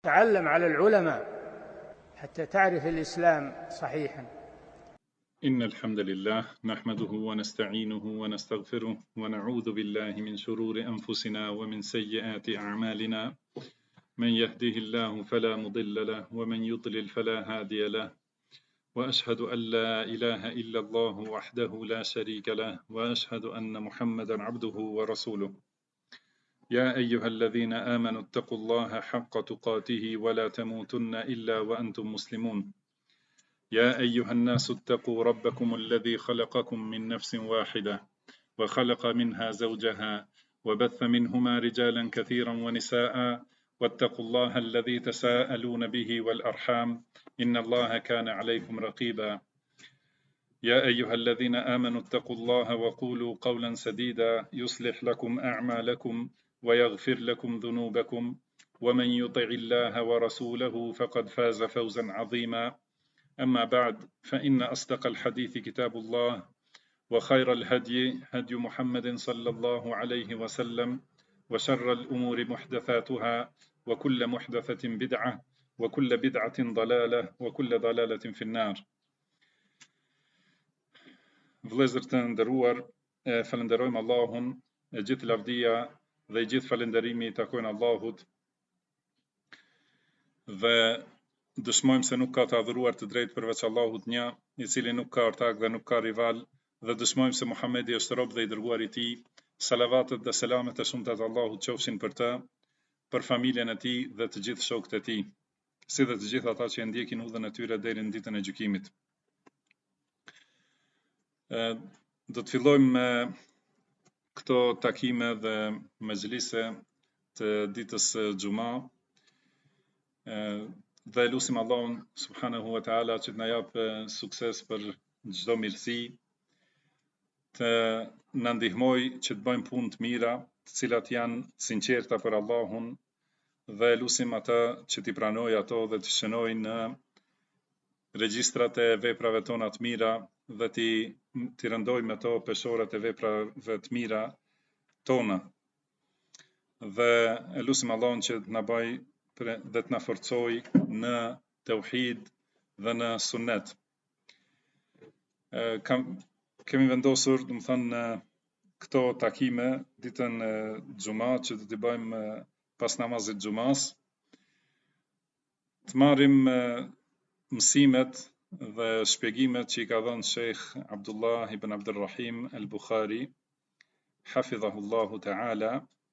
تعلم على العلماء حتى تعرف الإسلام صحيحا. إن الحمد لله نحمده ونستعينه ونستغفره ونعوذ بالله من شرور أنفسنا ومن سيئات أعمالنا. من يهده الله فلا مضل له ومن يضلل فلا هادي له، وأشهد أن لا إله إلا الله وحده لا شريك له، وأشهد أن محمدا عبده ورسوله. يا أيها الذين آمنوا اتقوا الله حق تقاته ولا تموتن إلا وأنتم مسلمون. يا أيها الناس اتقوا ربكم الذي خلقكم من نفس واحدة وخلق منها زوجها وبث منهما رجالا كثيرا ونساء، واتقوا الله الذي تساءلون به والأرحام إن الله كان عليكم رقيبا. يا أيها الذين آمنوا اتقوا الله وقولوا قولا سديدا يصلح لكم أعمالكم ويغفر لكم ذنوبكم، ومن يطع الله ورسوله فقد فاز فوزا عظيما. أما بعد، فإن أصدق الحديث كتاب الله، وخير الهدي هدي محمد صلى الله عليه وسلم، وشر الأمور محدثاتها، وكل محدثة بدعة، وكل بدعة ضلالة، وكل ضلالة في النار. Vëllezër të nderuar, falenderojmë Allahun, e gjithë lavdia dhe i gjithë falenderimi i takojnë Allahut, dhe dëshmojmë se nuk ka të adhuruar të drejtë përveç Allahut një, i cili nuk ka ortak dhe nuk ka rival, dhe dëshmojmë se Muhamedi është rob dhe i dërguar i tij. Salavatet dhe selamet e shumta të Allahut qofshin për të, për familjen e tij dhe të gjithë shokët e tij, si dhe të gjithë ata që e ndjekin udhën e tyre deri në ditën e gjykimit. Do të fillojmë me këto takime dhe mezhlise të ditës Xuma, dhe lutim Allahun subhanahu wa taala që të na jap sukses për çdo mirësi, të na ndihmoj që të bëjmë punë të mira, të cilat janë sinqerta për Allahun, dhe lutim atë që t'i pranoj ato dhe të shënoj në regjistrat e veprave tona të mira dhe t'i rëndojmë ato peshorat e veprave të mira tona. Dhe e lutim Allahun që të na bëj dhe të na forcoj në tauhid dhe në sunnet. Kemi vendosur, do të thënë, këto takime ditën e Xuma që do t'i bëjmë pas namazit Xumas, të marrim mësimet dhe shpjegimet që i ka dhënë Sheikh Abdullah ibn Abdurrahim al-Bukhari, hafidhahullahu ta'ala,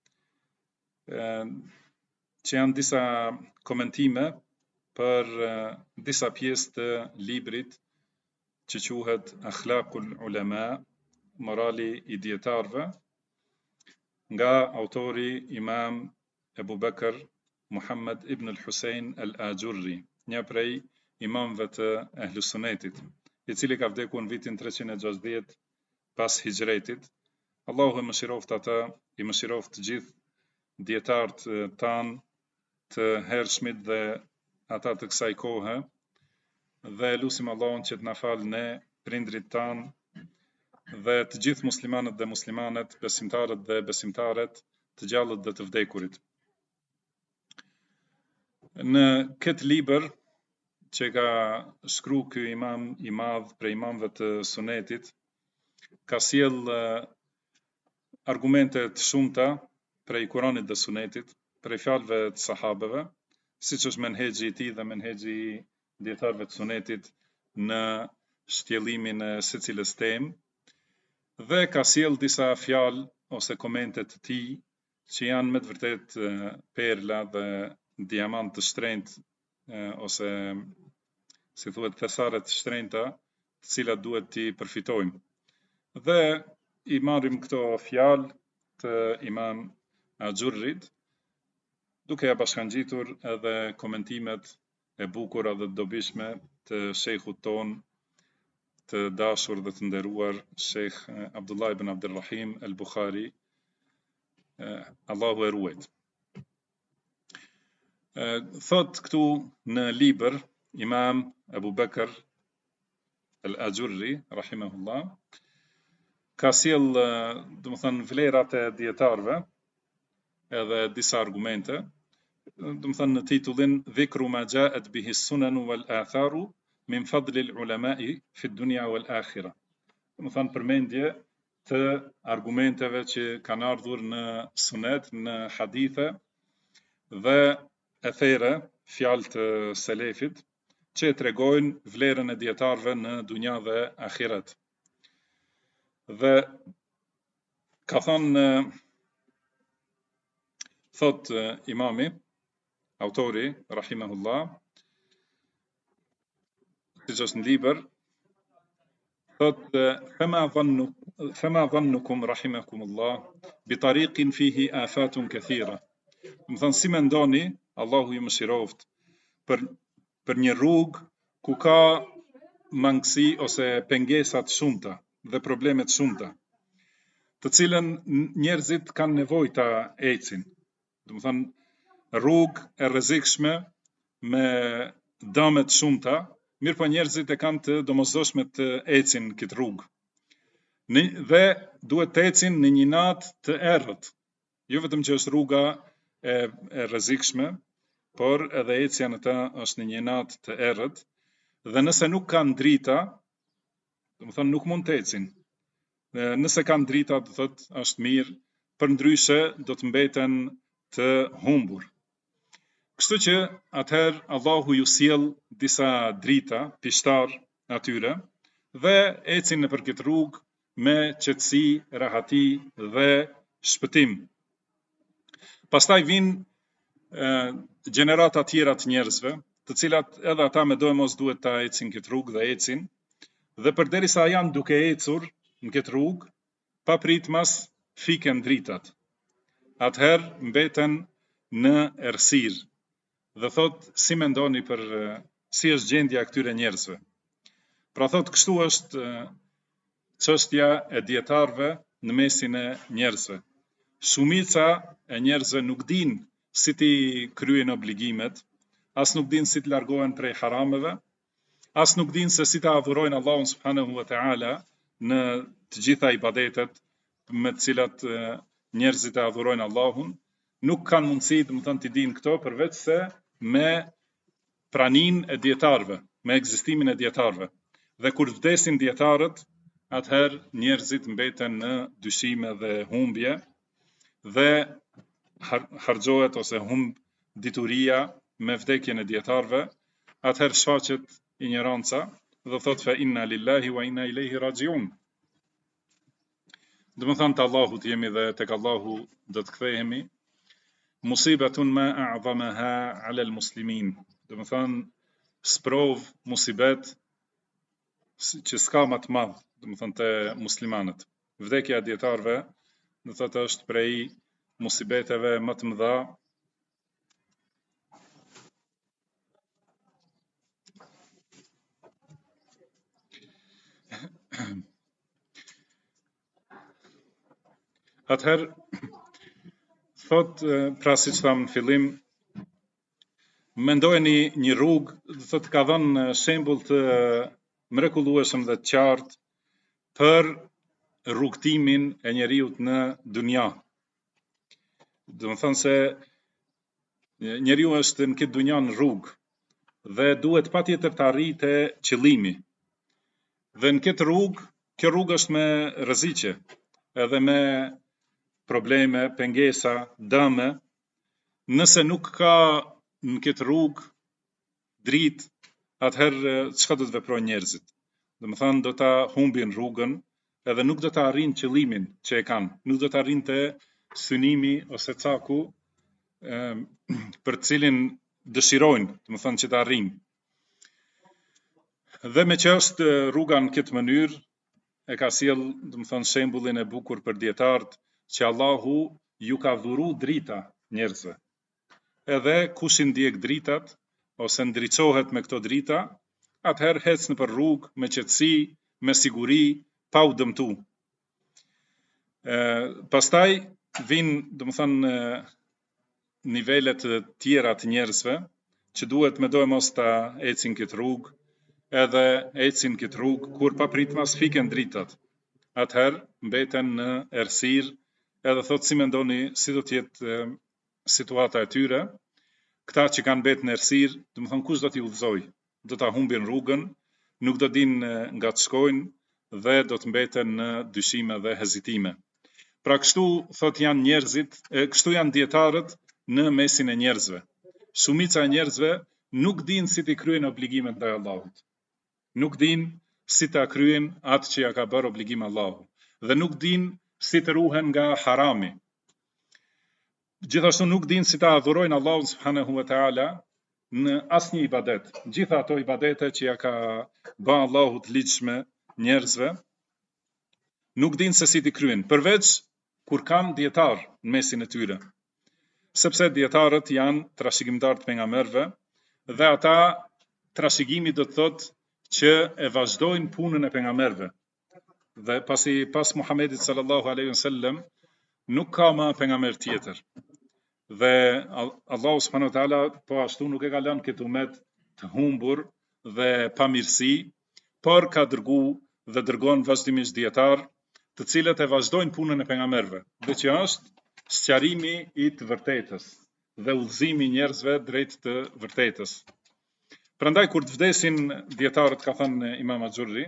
që janë disa komentime për disa pjesë të librit që quhet Akhlaqul Ulama, morali i dietarëve, nga autori Imam Ebu Bekr Muhammad ibn al-Husayn al-Ajurri, një prej imamëve të Ahlus Sunnetit, i cili ka vdekur në vitin 360 pas hijretit. Allahu e mëshiroft ata, i mëshiroft të gjithë dietarët tanë të hershmit dhe ata të kësaj kohe, dhe lutim Allahun që të na falë ne, prindrit tanë dhe të gjithë muslimanët dhe muslimanet, besimtarët dhe besimtaret, të gjallët dhe të vdekurit. Në këtë libër që ka shkru ky imam i madh prej imamëve të sunetit, ka sjell argumente të shumta prej Kuranit dhe sunetit, prej fjalëve të sahabeve, siç është menhexhi i tij dhe menhexhi i dietarëve të sunetit në shtjellimin e secilës temë, dhe ka sjell disa fjalë ose komente të tij që janë me të vërtetë perla dhe diamant të shtrenjtë, ose si thuhet thesare të shtrenjta, të cilat duhet t'i përfitojmë. Dhe i marrim këto fjalë të Imam Ajurrit, duke ja bashkangjitur edhe komentimet e bukura dhe të dobishme të shejkhut ton, të dashur dhe të nderuar Sheikh Abdullah ibn Abdurrahim al-Bukhari, Allahu e ruajt. Thot këtu në libër Imam Ebu Bekr al-Ajurri, rahimahullah, ka sjell, do të thënë, vlerat e dietarëve edhe disa argumente, do të thënë në titullin Dhikru ma ja'at bihi sunanu wal atharu min fadli al-ulama'i fi dunya wal akhirah. Do të thënë përmendje të argumenteve që kanë ardhur në sunet, në hadithe dhe ethere, fjalë të selefit, që tregojnë vlerën e dietarëve në dunja dhe ahiret. Dhe ka thënë, thot imami, autori, rahimahullah, siç është në libër, thot fema dhannukum rahimakumullah bi tariqin fihi afatun kathira. Më thënë, si mendoni, Allahu ju mëshiroft, për një rrugë ku ka mangësi ose pengesat shumta dhe problemet shumta, të cilën njerëzit kanë nevojë ta ecin. Do të thënë, rrugë e rrezikshme me dëme të shumta, mirë po njerëzit e kanë të domosdoshme të ecin këtë rrugë. Dhe duhet të ecin në një natë të errët. Jo vetëm që është rruga e rrezikshme, por edhe ecja në ta është në një natë të errët, dhe nëse nuk kanë drita, do të thënë nuk mund të ecin. Nëse kanë drita, do thotë është mirë, përndryshe do të mbeten të humbur. Kështu që atëherë Allahu ju sjell disa drita, pishtar atyre, dhe ecin nëpër këtë rrugë me qetësi, rahati dhe shpëtim. Pastaj vinë gjenerata tjera të njerëzve, të cilat edhe ata me dojë mos duhet ta ecin këtë rrugë dhe ecin, dhe përderisa janë duke ecur në këtë rrugë, pa pritmas fiken dritat. Atëherë mbeten në errësirë. Dhe thot, si mendoni për si është gjendja e këtyre njerëzve. Pra thot, kështu është çështja e dietarëve në mesin e njerëzve. Shumica e njerëzve nuk dinë si ti kryejnë obligimet, as nuk dinë si të largohen prej harameve, as nuk dinë se si ta adhurojnë Allahun subhanahu wa ta'ala në të gjitha ibadetet me të cilat njerëzit e adhurojnë Allahun, nuk kanë mundësi, do të thënë, të dinë këto përveç se me praninë e dietarëve, me ekzistimin e dietarëve. Dhe kur vdesin dietarët, atëherë njerëzit mbeten në dyshime dhe humbje, dhe harxhohet ose humb dituria me vdekjen e dietarëve, atëherë shfaqet ignoranca dhe thot fa inna lillahi wa inna ilaihi rajiun. Do të thënë, të Allahut jemi dhe tek Allahu do të kthehemi. Musibatun ma a'zamaha 'ala al-muslimin. Do të thënë, sprov, musibet që s'ka më të madh, do të thënë, te muslimanët. Vdekja e dietarëve, do të thotë, është prej musibeteve më të mëdha atëherë, thot, pra si që thamë në fillim, mendojeni një rrugë, thot, ka dhënë shembull të mrekullueshëm dhe të qartë për rrugtimin e njeriut në dunja. Do të thënë se njeriu është në këtë dunja në rrugë dhe duhet patjetër të arrijë qëllimi. Dhe në këtë rrugë, kjo rrugë është me rreziqe, edhe me probleme, pengesa, dëme. Nëse nuk ka në këtë rrugë dritë, atëherë çka do të veprojnë njerëzit? Do të thënë, do ta humbin rrugën, edhe nuk do ta arrijnë qëllimin që e kanë, nuk do ta arrijnë te synimi ose caku për cilin dëshirojnë, do të thënë, që ta arrijnë. Dhe me që është rruga në këtë mënyrë, e ka sjell, do të thënë, shembullin e bukur për dietarët, që Allahu ju ka dhuru drita njerëzve. Edhe kush i ndjek dritat, ose ndriçohet me këto drita, atëherë hec nëpër rrugë me qetësi, me siguri, pa u dëmtu. Pastaj vinë, do të thënë, nivelet tjera të njerëzve, që duhet me dojë mos ta ecin këtë rrugë, edhe ecin këtë rrugë kur papritmas fiken dritat. Atëherë mbeten në errësirë, edhe thot, si mendoni si do të jetë situata e tyre, këta që kanë betë në errësirë, do të thonë kush do t'i udhëzojë? Do ta humbin rrugën, nuk do dinë nga të shkojnë dhe do të mbeten në dyshime dhe hezitime. Pra kështu thot janë njerëzit, kështu janë dietarët në mesin e njerëzve. Shumica e njerëzve nuk dinë si t'i kryejnë obligimet ndaj Allahut. Nuk dinë si ta kryejnë atë që ja ka bërë obligim Allahu dhe nuk dinë si të ruhen nga harami. Gjithashtu nuk dinë si ta adhurojnë Allahun subhanahu wa taala në asnjë ibadet. Gjitha ato ibadete që ja ka bërë Allahu të ligjshme njerëzve, nuk dinë se si t'i kryejnë, përveç kur kanë dietar në mesin e tyre. Sepse dietarët janë trashëgimtar të pejgamberëve dhe ata trashëgimi do të thotë që e vazhdojnë punën e pejgamberëve. Dhe pas Muhamedit sallallahu alaihi wasallam nuk ka më pejgamber tjetër. Dhe Allahu subhanahu wa taala po ashtu nuk e ka lënë këtë umet të humbur dhe pa mirësi, por ka dërguar dhe dërgon vazhdimisht dietar, të cilët e vazhdojnë punën e pejgamberëve, dhe që është sqarimi i të vërtetës dhe udhëzimi i njerëzve drejt të vërtetës. Prandaj kur të vdesin dietarët, ka thënë Imam Axhurri,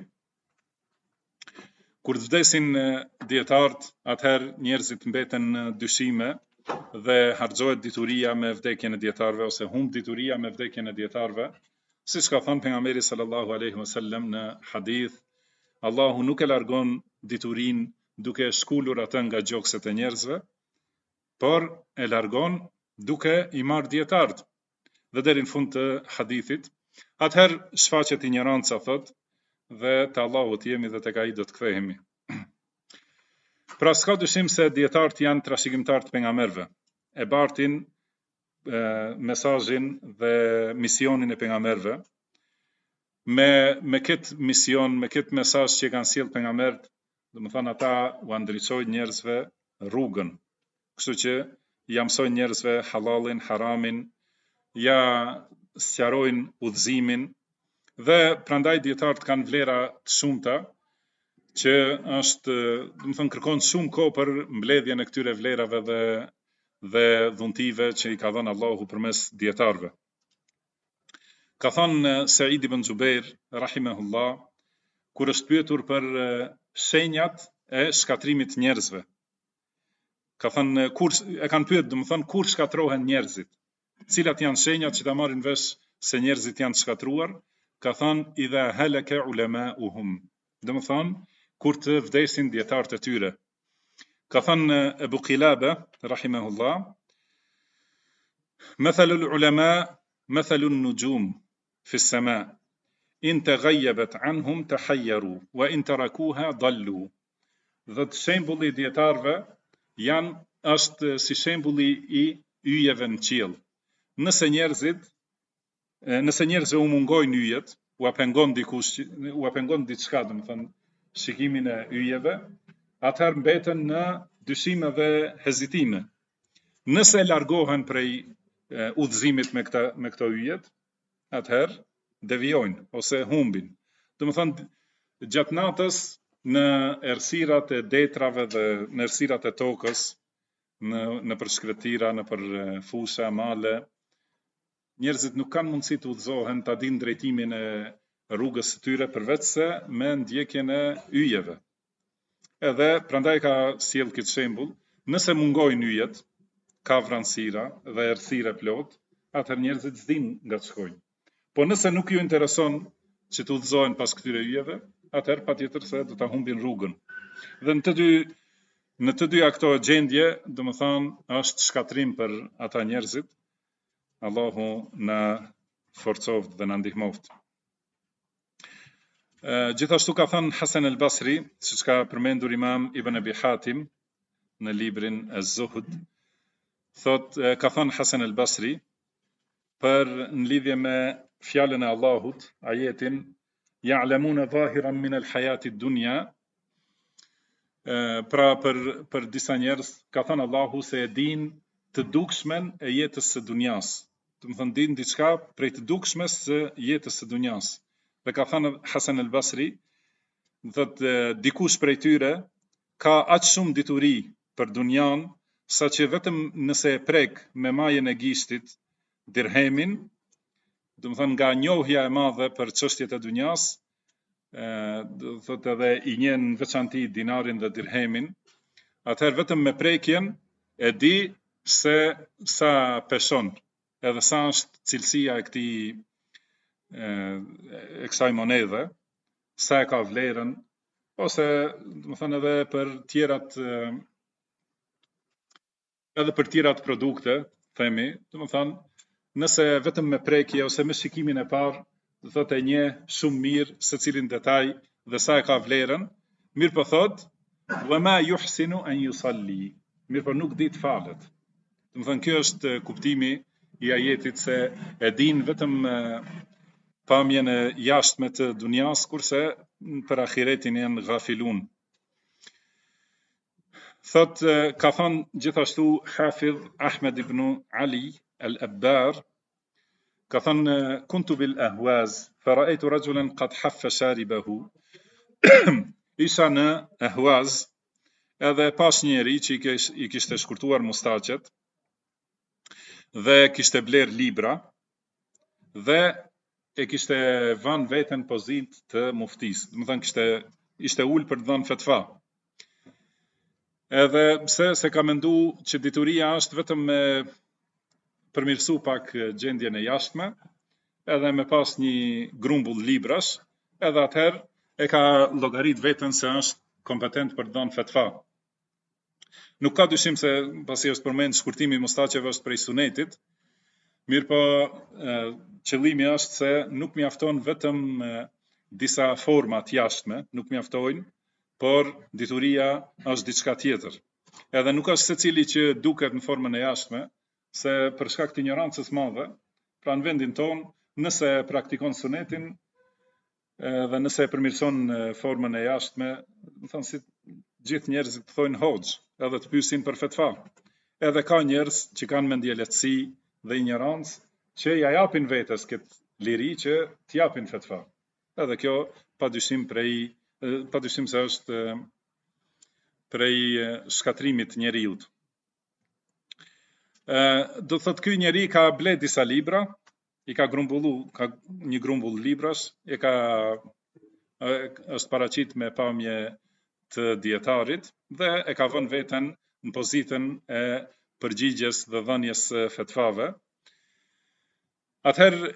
kur të vdesin dietarët, atëherë njerëzit mbeten në dyshime dhe harxohet dituria me vdekjen e dietarëve ose humb dituria me vdekjen e dietarëve, siç ka thënë pejgamberi sallallahu alaihi wasallam në hadith, Allahu nuk e largon diturinë duke shkulur atë nga gjokset e njerëzve, por e largon duke i marrë dietarët. Dhe deri në fund të hadithit, atëherë shfaqet ignoranca, thot, dhe te Allahu jemi dhe tek ai do të kthehemi. Pra s'ka dyshim se dietarët janë trashëgimtar të pejgamberëve, e bartin mesazhin dhe misionin e pejgamberëve. Me këtë mision, me këtë mesazh që kanë sjellë pejgamberët, domethënë ata u ndriçojnë njerëzve rrugën. Kështu që ja mësojnë njerëzve halalin, haramin, ja sqarojnë udhëzimin dhe prandaj dietarët kanë vlera të shumta që është, domethënë kërkon shumë kohë për mbledhjen e këtyre vlerave dhe dhuntive që i ka dhënë Allahu përmes dietarëve. Ka thënë Said ibn Jubair rahimahullah, kur është pyetur për shenjat e shkatrimit të njerëzve. Ka thënë e kanë pyetur, domethënë kur shkatrohen njerëzit, cilat janë shenjat që ta marrin vesh se njerëzit janë të shkatruar, ka thënë idha halaka ulama'uhum, domethënë kur të vdesin dietarët e tyre. Ka thënë Abu Qilaba rahimahullah, mathalul ulama mathalun nujum fi as-sama, in taghayyabat anhum tahayyaru wa in tarakuha dallu. Dhe shembulli i dietarëve është si shembulli i yjeve në qiell. Nëse njerëzve u mungojnë yjet, u pengon diçka, domethënë shikimin e yjeve, atëherë mbeten në dyshime dhe hezitime. Nëse largohen prej udhëzimit me këto yjet, atëherë devijojnë ose humbin. Domethënë gjatë natës në errësirat e detrave dhe në errësirat e tokës, në përshkretira, në për fusha, male, njerëzit nuk kanë mundësi të udhëzohen, ta dinë drejtimin e rrugës së tyre përveç se me ndjekjen e yjeve. Edhe prandaj ka sjell këtë shembull, nëse mungojnë yjet, ka vranësira dhe errësire plot, atëherë njerëzit s'dinë nga të shkojnë. Po nëse nuk ju intereson që të udhëzohen pas këtyre yjeve, atëherë patjetër se do ta humbin rrugën. Dhe në të dyja këto gjendje, domethënë është shkatrim për ata njerëzit. Allahu na forcoft dhe na ndihmoft. Gjithashtu ka thënë Hasan al-Basri, siç ka përmendur Imam Ibn Abi Hatim në librin Az-Zuhd, ka thënë Hasan al-Basri në lidhje me fjalën e Allahut, ajetin ya'lamuna zahiran min al-hayati ad-dunya, pra për disa njerëz ka thënë Allahu se e din të dukshmen e jetës së dunjas. Domethënë din diçka prej të dukshmes së jetës së dunjas. Dhe ka thënë Hasan al-Basri, thotë dikush prej tyre ka aq shumë dituri për dunjan, sa që vetëm nëse e prek me majën e gishtit dirhemin, do të thënë nga njohja e madhe për çështjet e dunjas, do thotë edhe i njeh në veçanti dinarin dhe dirhemin, atëherë vetëm me prekjen e di se sa peshon, edhe sa është cilësia e kësaj monedhe, sa e ka vlerën, ose do të thënë edhe për tjerat produkte, themi, do të thënë, nëse vetëm me prekje ose me shikimin e parë, do thotë e njeh shumë mirë secilin detaj dhe sa e ka vlerën, mirë po thotë, wa ma yuhsinu an yusalli, mirë po nuk di të falet. Do të thënë, kjo është kuptimi i ajetit, se e din vetëm pamjen e jashtme të dunjas, kurse për ahiretin janë ghafilun. Thot, ka thënë gjithashtu Hafidh Ahmed ibn Ali al-Abbar, ka thënë kuntu bil Ahwaz, fara'aytu rajulan qad haffa sharibahu. Isha në Ahwaz, edhe pas njeri që i kishte shkurtuar mustaqet dhe kishte bler libra dhe e kishte vënë veten pozitë të muftis. Do të thënë ishte ul për të dhënë fetva. Edhe pse se ka mendu që dituria është vetëm me përmirësu pak gjendjen e jashtme, edhe me pas një grumbull librash, edhe atëherë e ka llogarit veten se është kompetent për të dhënë fetva. Nuk ka dyshim se pasi është përmend shkurtimi i mustaqeve është prej sunetit, mirë po qëllimi është se nuk mjafton vetëm disa forma të jashtme, nuk mjaftojnë, por dituria është diçka tjetër. Edhe nuk është secili që duket në formën e jashtme, se për shkak të ignorancës madhe, pra në vendin tonë, nëse praktikon sunetin dhe nëse përmirëson formën e jashtme, do thënë si gjithë njerëzit thonë hoxh, edhe të pyesin për fetva. Edhe ka njerëz që kanë mendje lehtësi dhe ignorancë që ja japin vetes këtë liri që t'japin fetva. Edhe kjo padyshim se është prej shkatrimit njeriut. Do thot ky njeri ka ble disa libra, i ka një grumbull librash, është paraqit me pamje të dietarit dhe e ka vënë veten në pozitën e përgjigjes dhe dhënjes fetvave. Atëherë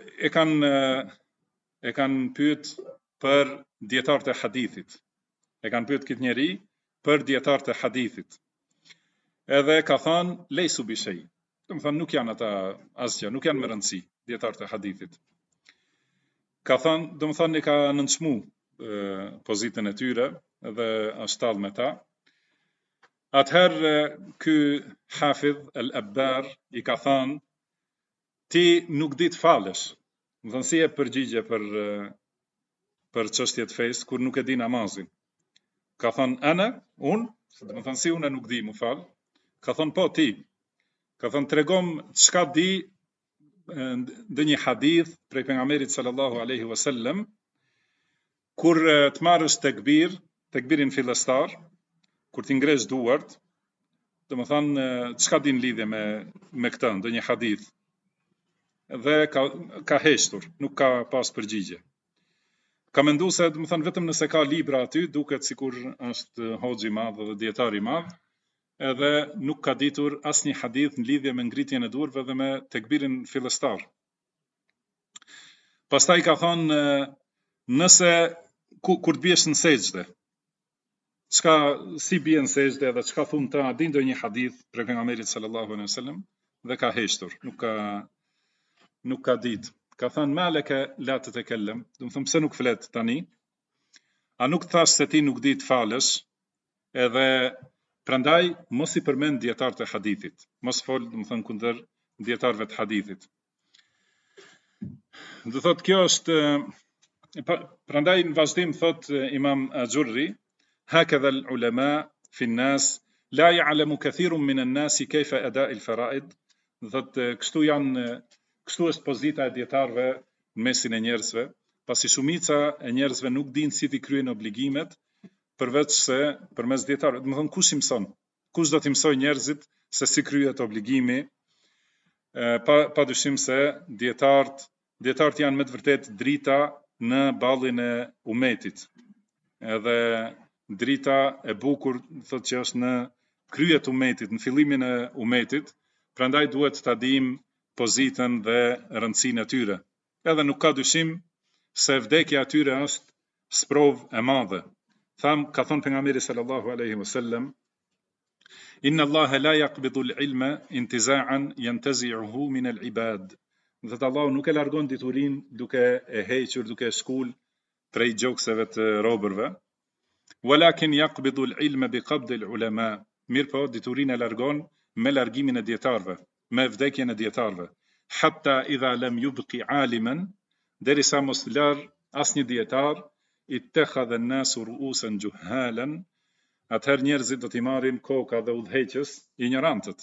e kanë pyet për dietarët e hadithit. E kanë pyet këtë njeri për dietarët e hadithit. Edhe ka thënë lejsu bi shay. Do të thënë nuk janë ata asgjë, nuk janë me rëndësi dietarët e hadithit. Ka thënë, do të thënë i ka nënçmu pozitën e tyre dhe është tallë me ta. Atëherë ky Hafidh al-Abbar i ka thënë, ti nuk di të falesh. Do të thënë si e përgjigje për çështjet fesë kur nuk e di namazin. Ka thënë unë, do të thënë si unë nuk di më fal. Ka thënë po ti. Ka thënë tregom çka di ndonjë hadith prej pejgamberit sallallahu alaihi wasallam, kur të marrësh tekbirin fillestar, kur ti ngresh duart, do të thënë çka din lidhje me këtë, ndonjë hadith. Dhe ka heshtur, nuk ka pas përgjigje. Ka mendu se, do të thënë, vetëm nëse ka libra aty, duket sikur është hoxhi i madh dhe dietar i madh, edhe nuk ka ditur asnjë hadith në lidhje me ngritjen e durve dhe me tekbirin fillestar. Pastaj ka thënë, nëse kur të biesh në sejdë, si bie në sejdë dhe çka thon ta, di ndonjë hadith për pejgamberin sallallahu alaihi wasallam, dhe ka heshtur, nuk ka ditë. Ka thënë malaka la tatakallem, do të thënë pse nuk flet tani? A nuk thash se ti nuk di të falesh? Edhe prandaj mos i përmend dietarët e hadithit. Mos fol, do të thënë kundër dietarëve të hadithit. Do thotë kjo është prandaj në vazhdim thot Imam Ajurri, hakadha al-ulama fi an-nas la ya'lamu kathirun min an-nas kayfa ada' al-fara'id. Do thotë kështu është pozita e dietarëve në mesin e njerëzve, pasi shumica e njerëzve nuk dinë si t'i kryejnë obligimet, përveç se përmes dietarëve. Do të thonë kush i mëson? Kush do t'i mësoj njerëzit se si kryhet obligimi pa dyshim se dietarët janë me të vërtet drita në ballin e umetit. Edhe drita e bukur thotë që është në kryet umetit, në fillimin e umetit, prandaj duhet ta dim pozitën dhe rëndësinë e tyre. Edhe nuk ka dyshim se vdekja e tyre është sprovë e madhe. Ka thonë pejgamberi sallallahu alaihi wasallam, Inna Allah la yaqbidu al-ilma intiza'an yantazi'uhu min al-ibad. Dhe Allahu nuk e largon diturinë duke e hequr, duke e shkul prej gjokseve të robërve. Walakin yaqbidu al-ilma biqabd al-ulama. Mirë po, diturinë e largon me largimin e dietarëve, me vdekjen e dietarëve. Hatta idha lam yubqi aliman, derisa mos lar asnjë dietar, ittakhadha an-nasu ru'usan juhalan. Atëherë njerëzit do t'i marrin koka dhe udhëheqës ignorantët.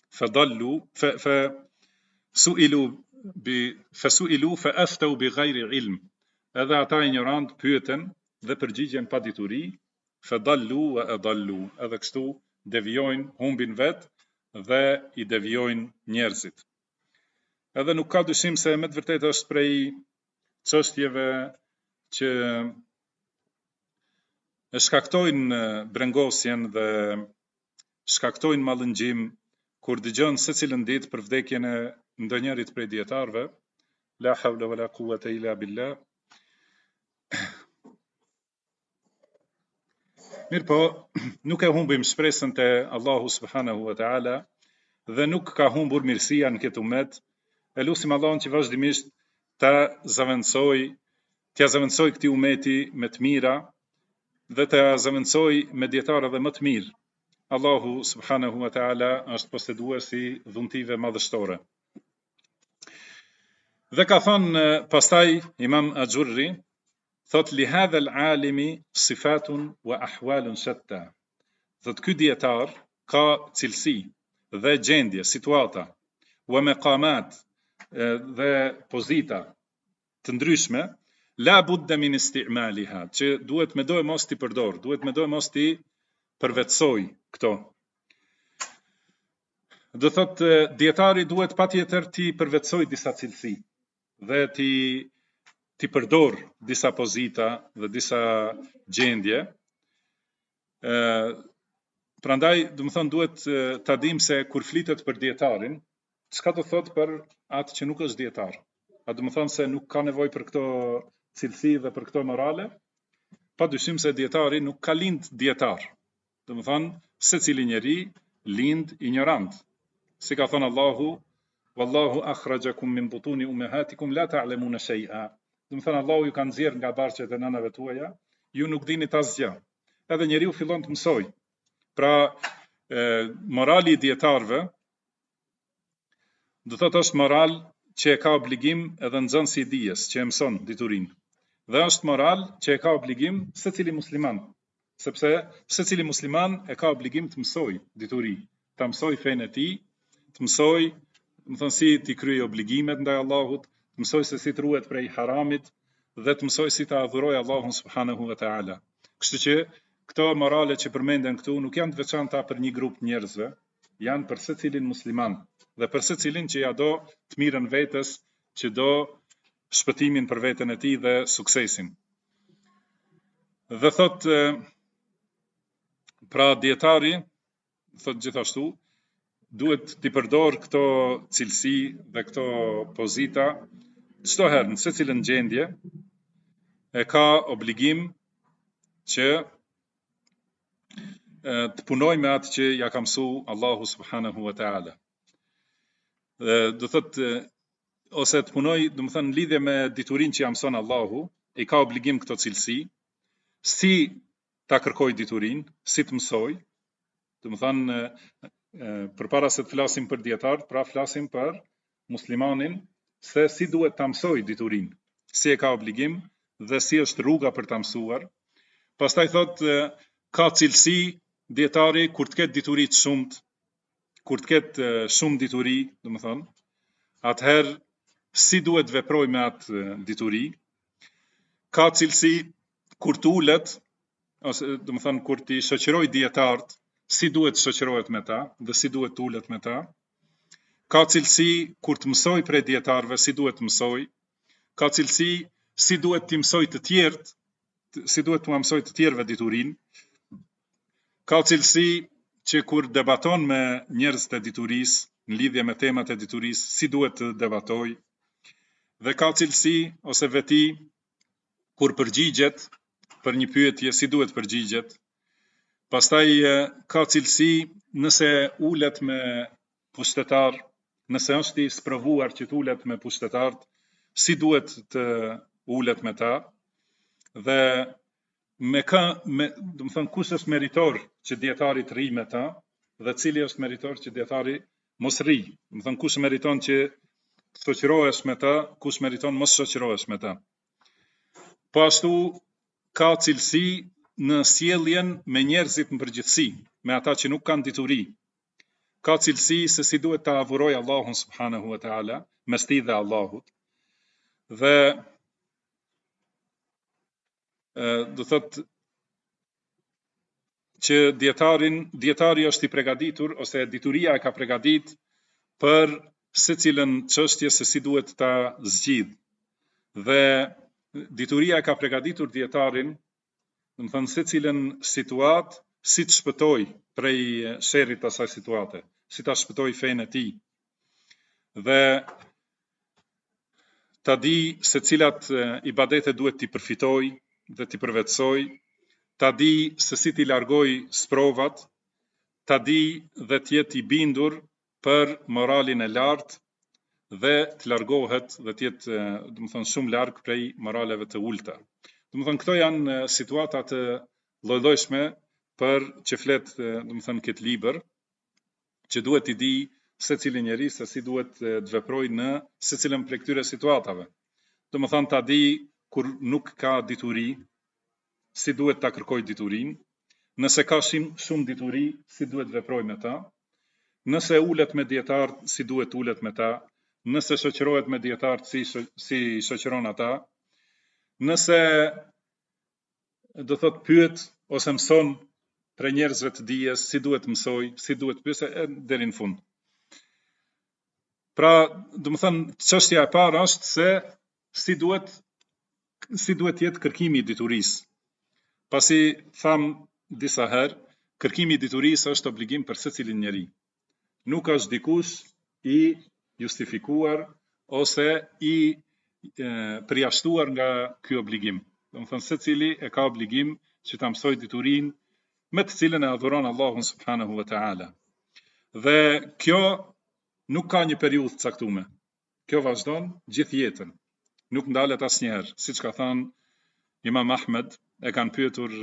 Fasu'ilu fa'aftau bighayri ilm. Edhe ata ignorant pyeten dhe përgjigjen pa dituri, fadallu wa adallu. Edhe kështu devijojnë, humbin vet dhe i devijojnë njerëzit. Edhe nuk ka dyshim se me të vërtetë është prej çështjeve që e shkaktojnë brengosjen dhe shkaktojnë mallëngjim kur dëgjon secilën ditë për vdekjen e ndonjërit prej dietarëve. La hawla wala quwwata illa billah. Mirë po, nuk e humbim shpresën te Allahu subhanahu wa taala dhe nuk ka humbur mirësia në këtë umet. E lutim Allahun që vazhdimisht t'ia zaventësoj këtij umeti me të mira dhe të zaventësoj me dietarë dhe më të mirë. Allahu subhanahu wa taala është poseduesi dhuntive madhështore. Dhe ka thonë pastaj Imam Axhurri, thot li hadha al-alimi sifatun wa ahwalun shatta. Thot ky dietar ka cilësi dhe gjendje, situata, wa maqamat dhe pozita të ndryshme, la budda min istimaliha, që duhet me dojë mos t'i përdor, duhet me dojë mos t'i përvetsoj këto. Do thot dietari duhet patjetër t'i përvetsoj disa cilësi dhe t'i përdor disa pozita dhe disa gjendje. Prandaj, duhet ta dim se kur flitet për dietarin, çka do thot për atë që nuk është dietar. A do të thonë se nuk ka nevojë për këto cilësi dhe për këto morale? Pa dyshim se dietari nuk ka lind dietar. Do të thonë secili njeri lind ignorant. Si ka thënë Allahu, wallahu akhrajakum min butuni ummahatikum la ta'lamuna shay'a. Do të thonë Allahu ju ka nxjerr nga barqet e nënave tuaja, ju nuk dini asgjë. Edhe njeriu fillon të mësoj. Pra, morali i dietarëve do thotë është moral që e ka obligim edhe nxënësi i dijes, që e mëson diturinë. Dhe është moral që e ka obligim secili musliman, sepse secili musliman e ka obligim të mësoj dituri, të mësoj fenë e tij, të mësoj, do të thonë si t'i kryej obligimet ndaj Allahut, të mësoj se si të ruhet prej haramit dhe të mësoj si të adhuroj Allahun subhanahu wa taala. Kështu që këto morale që përmenden këtu nuk janë të veçanta për një grup njerëzve, janë për secilin musliman dhe për secilin që ja do të mirën vetes, që do shpëtimin për veten e tij dhe suksesin. Dhe thot pra dietari thot gjithashtu duhet t'i përdor këto cilësi dhe këto pozita çdo herë në secilën gjendje, e ka obligim që të punoj me atë që ja ka mësu Allahu subhanahu wa taala. Do thot ose të punoj, do të thënë në lidhje me diturinë që ja mëson Allahu, i ka obligim këto cilësi, si ta kërkoj diturinë, si të mësoj. Do të thënë përpara se të flasim për dietar, pra flasim për muslimanin se si duhet ta mësoj diturinë, si e ka obligim dhe si është rruga për ta mësuar. Pastaj thot ka cilësi dietari kur të ketë dituri të shumt, kur të ketë shumë dituri, do të thonë, atëherë si duhet veproj me atë dituri. Ka cilësi kur të ulet, ose do të thonë kur t'i shoqëroj dietart, si duhet shoqërohet me ta dhe si duhet të ulet me ta. ka cilësi kur të mësoj prej dietarëve si duhet të mësoj, ka cilësi si duhet të mësoj të tjerët, si duhet të mësoj të tjerëve diturinë, ka cilësi që kur debaton me njerëz të diturisë, në lidhje me temat e diturisë, si duhet të debatoj, dhe ka cilësi ose veti kur përgjigjet për një pyetje, si duhet përgjigjet. Pastaj ka cilësi nëse ulet me pushtetar, nëse është i sprovuar që të ulet me pushtetar, si duhet të ulet me ta, dhe do të thënë kush është meritor që dietari të rri me ta, dhe cili është meritor që dietari mos rri. Do të thënë kush meriton që të shoqërohesh me ta, kush meriton mos shoqërohesh me ta. Po ashtu ka cilësi në sjelljen me njerëzit në përgjithësi, me ata që nuk kanë dituri. Ka cilësi se si duhet ta adhuroj Allahun subhanahu wa taala, mes tij dhe Allahut. Dhe do thot që dietari është i përgatitur ose dituria e ka përgatit për secilën çështje se si duhet ta zgjidh. Dhe dituria e ka përgatitur dietarin, do të thënë secilën situatë si të shpëtoj prej sherrit të asaj situate, si ta shpëtoj fenë e tij. Dhe ta di se cilat ibadete duhet t'i përfitoj dhe t'i përvetsoj, ta di se si t'i largoj sprovat, ta di dhe t'jet i bindur për moralin e lartë dhe t'largohet dhe t'jet, do të thënë, shumë larg prej moraleve të ulta. Do të thënë, këto janë situata të lloj-llojshme për që flet, do të thënë, këtë libër, që duhet t'i di secili njeri se si duhet të veproj në secilën prej këtyre situatave. Do të thënë, ta di kur nuk ka dituri, si duhet ta kërkoj diturinë, nëse ka shumë dituri, si duhet veproj me ta, nëse ulet me dietar, si duhet ulet me ta, nëse shoqërohet me dietar, si shoqëron ata, nëse do thot pyet ose mëson për njerëzve të dijes, si duhet mësoj, si duhet pyesë deri në fund. Pra, do të thënë, çështja e parë është se si duhet jetë kërkimi i diturisë. Pasi tham disa herë, kërkimi i diturisë është obligim për secilin njeri. Nuk është dikush i justifikuar ose i përjashtuar nga ky obligim. Do të thënë, secili e ka obligim që ta mësoj diturinë me të cilën e adhuron Allahun subhanahu wa taala. Dhe kjo nuk ka një periudhë të caktuar. Kjo vazhdon gjithë jetën. Nuk ndalet asnjëherë, siç ka thënë Imam Ahmed, e kanë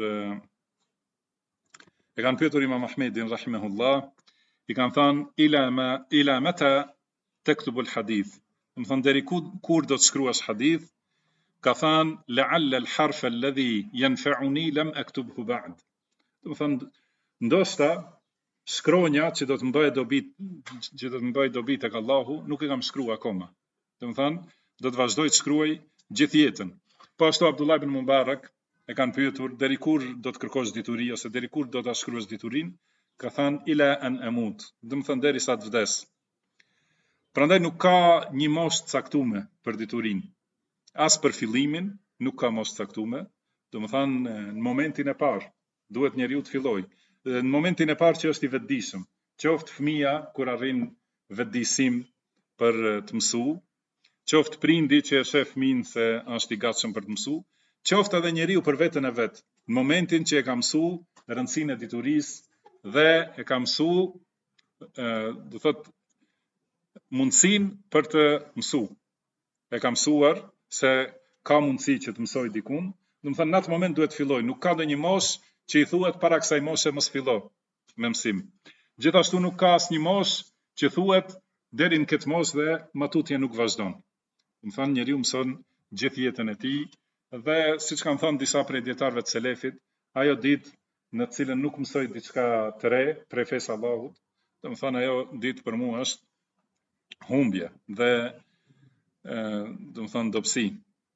pyetur Imam Ahmedin rahimahullah, i kanë thënë ila mata taktubu al-hadith. Do të thënë, deri kur do të shkruash hadith? Ka thënë la'alla al-harf alladhi yanfa'uni lam aktubhu ba'd. Do të thënë, ndoshta shkronja që do të më bëjë dobi tek Allahu, nuk e kam shkruar akoma. Do të thënë, do të vazhdoj të shkruaj gjithë jetën. Po ashtu Abdullah ibn Mubarak e kanë pyetur deri kur do të kërkosh dituri ose deri kur do ta shkruash diturinë? Ka thënë ila an amut. Do të thënë derisa të vdes. Prandaj nuk ka një moshë të caktuar për diturinë. As për fillimin nuk ka moshë të caktuar. Do të thënë në momentin e parë duhet njeriu të fillojë. Në momentin e parë që është i vetëdijshëm, qoftë fëmia kur arrin vetëdijsim për të mësuar, qoftë prindi që e sheh fëmin se është i gatshëm për të mësuar, qoftë edhe njeriu për veten e vet, në momentin që e ka mësuar rëndësinë e diturisë dhe e ka mësuar, do thot, mundësinë për të mësuar. E ka mësuar se ka mundësi që të mësoj dikun, do të thënë në atë moment duhet filloj, nuk ka ndonjë moshë që i thuhet para kësaj moshe mos fillo me mësim. Gjithashtu nuk ka asnjë moshë që thuhet deri në këtë moshë dhe matutja nuk vazhdon. Do të thënë njeriu mëson gjithë jetën e tij dhe siç kanë thënë disa prej dietarëve të selefit, ajo ditë në të cilën nuk mësoj diçka të re prej fesë Allahut, do të thënë ajo ditë për mua është humbje dhe do të thënë dobësi.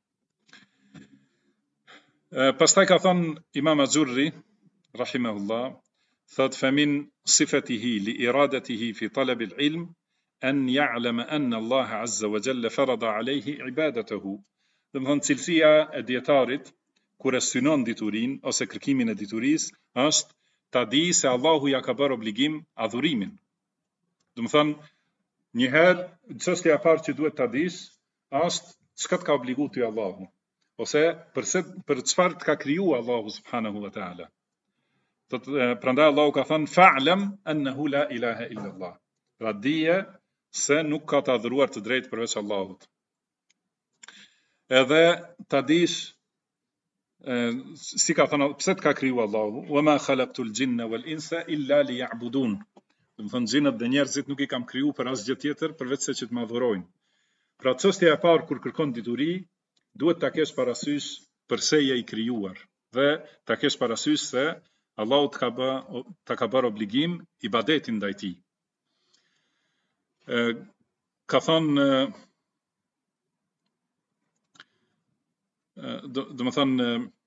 Pastaj ka thënë Imam Az-Zurri rahimahullah, thot famin sifatihi li iradatihi fi talab al-ilm أن يعلم أن الله عز وجل فرض عليه عبادته. Dhe më thonë cilësia e djetarit kur e synon diturin ose kërkimin e diturisë është ta di se Allahu ja ka bërë obligim adhurimin. Dhe më thonë njëherë çështja e parë që duhet ta dish është çka të ka obligu ty Allahu, ose për çfarë të ka kriju Allahu subhanahu wa taala. Prandaj Allahu ka thënë fa'lam annahu la ilaha illa Allah. Pra dije se nuk ka të adhuruar të drejtë përveç Allahut. Edhe ta dish si ka thënë pse të ka kriju Allahu, wa ma khalaqtul jinna wal insa illa liya'budun. Do të thonë xhinët dhe njerëzit nuk i kam kriju për asgjë tjetër përveç se që të më adhurojnë. Pra çështja e parë kur kërkon dituri, duhet ta kesh parasysh pse je i krijuar dhe ta kesh parasysh se Allahu ta ka bërë obligim ibadetin ndaj tij. Ka thonë do më thonë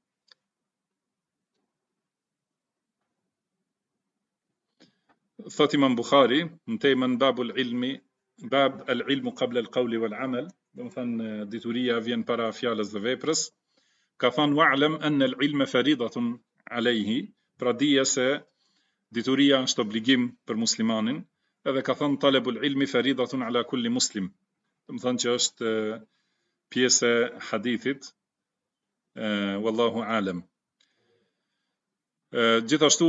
thot Imam Bukhari në temën bab al-ilmu qabla al-qawli wal-amal, do më thonë dituria vjen para fjalës dhe veprës. Ka thonë wa'lam anna al-ilma faridatun alayhi, pra dije se dituria është obligim për muslimanin, edhe ka thonë talabul ilmi faridatun ala kulli muslim, do më thonë që është pjesë e hadithit, wallahu alam. Gjithashtu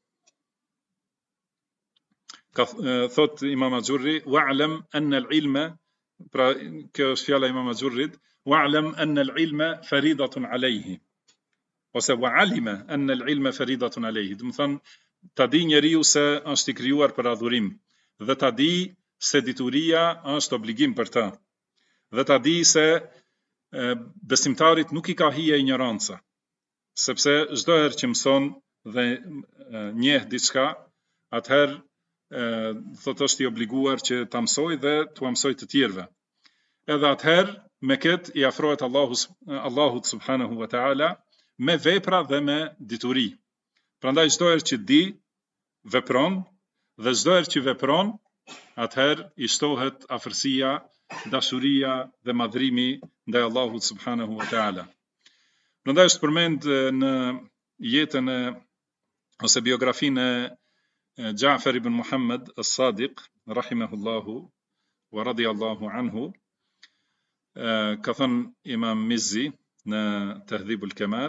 thot Imam Axhurri wa'lam anna al-ilma, pra kjo është fjala Imam Axhurrit, wa'lam anna al-ilma faridatun alayhi, ose wa'alima anna al-ilma faridatun alayhi, do të thonë ta di njeriu se është i krijuar për adhurim dhe ta di se dituria është obligim për ta, dhe ta di se besimtarit nuk i ka hije ignoranca, sepse çdo herë që mëson dhe njeh diçka, atëherë thot është i obliguar që ta mësoj dhe t'u mësoj të tjerëve. Edhe atëherë me këtë i afrohet Allahut subhanahu wa taala me vepra dhe me dituri. Prandaj çdo herë që di, vepron, dhe çdo herë që vepron, atëherë i shtohet afërsia, dashuria dhe madhrimi ndaj Allahut subhanahu wa taala. Prandaj është përmend në jetën ose biografinë e Ja'far ibn Muhammad as-Sadiq rahimahullahu wa radiyallahu anhu, ka thënë Imam Mizzi në Tahdhibul Kamal,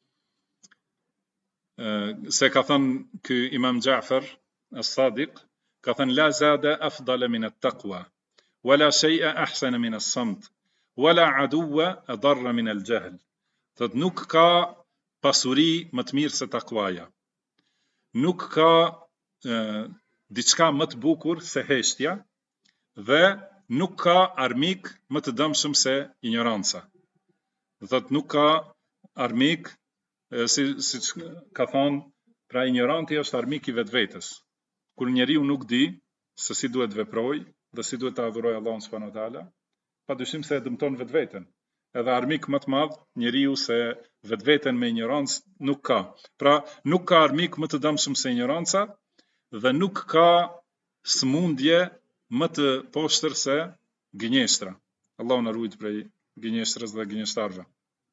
se ka thënë ky Imam Ja'far as-Sadiq, ka thënë la zada afdala min at-taqwa, wala shay'a ahsana min as-samt, wala aduwa adarra min al-jahl. Thot nuk ka pasuri më të mirë se takwaja, nuk ka diçka më të bukur se heshtja, dhe nuk ka armik më të dëmshëm se ignoranca. Thot nuk ka armik, si ka thonë, pra ignoranti është armik i vetvetes. Kur njeriu nuk di se si duhet veproj dhe si duhet të adhuroj Allahun subhanahu wa taala, padyshim se e dëmton vetveten. Edhe armik më të madh njeriu se vetveten me ignorancë nuk ka. Pra nuk ka armik më të dëmshëm se ignoranca dhe nuk ka smundje më të poshtër se gënjeshtra. Allahu na ruaj prej gënjeshtrës dhe gënjeshtarëve.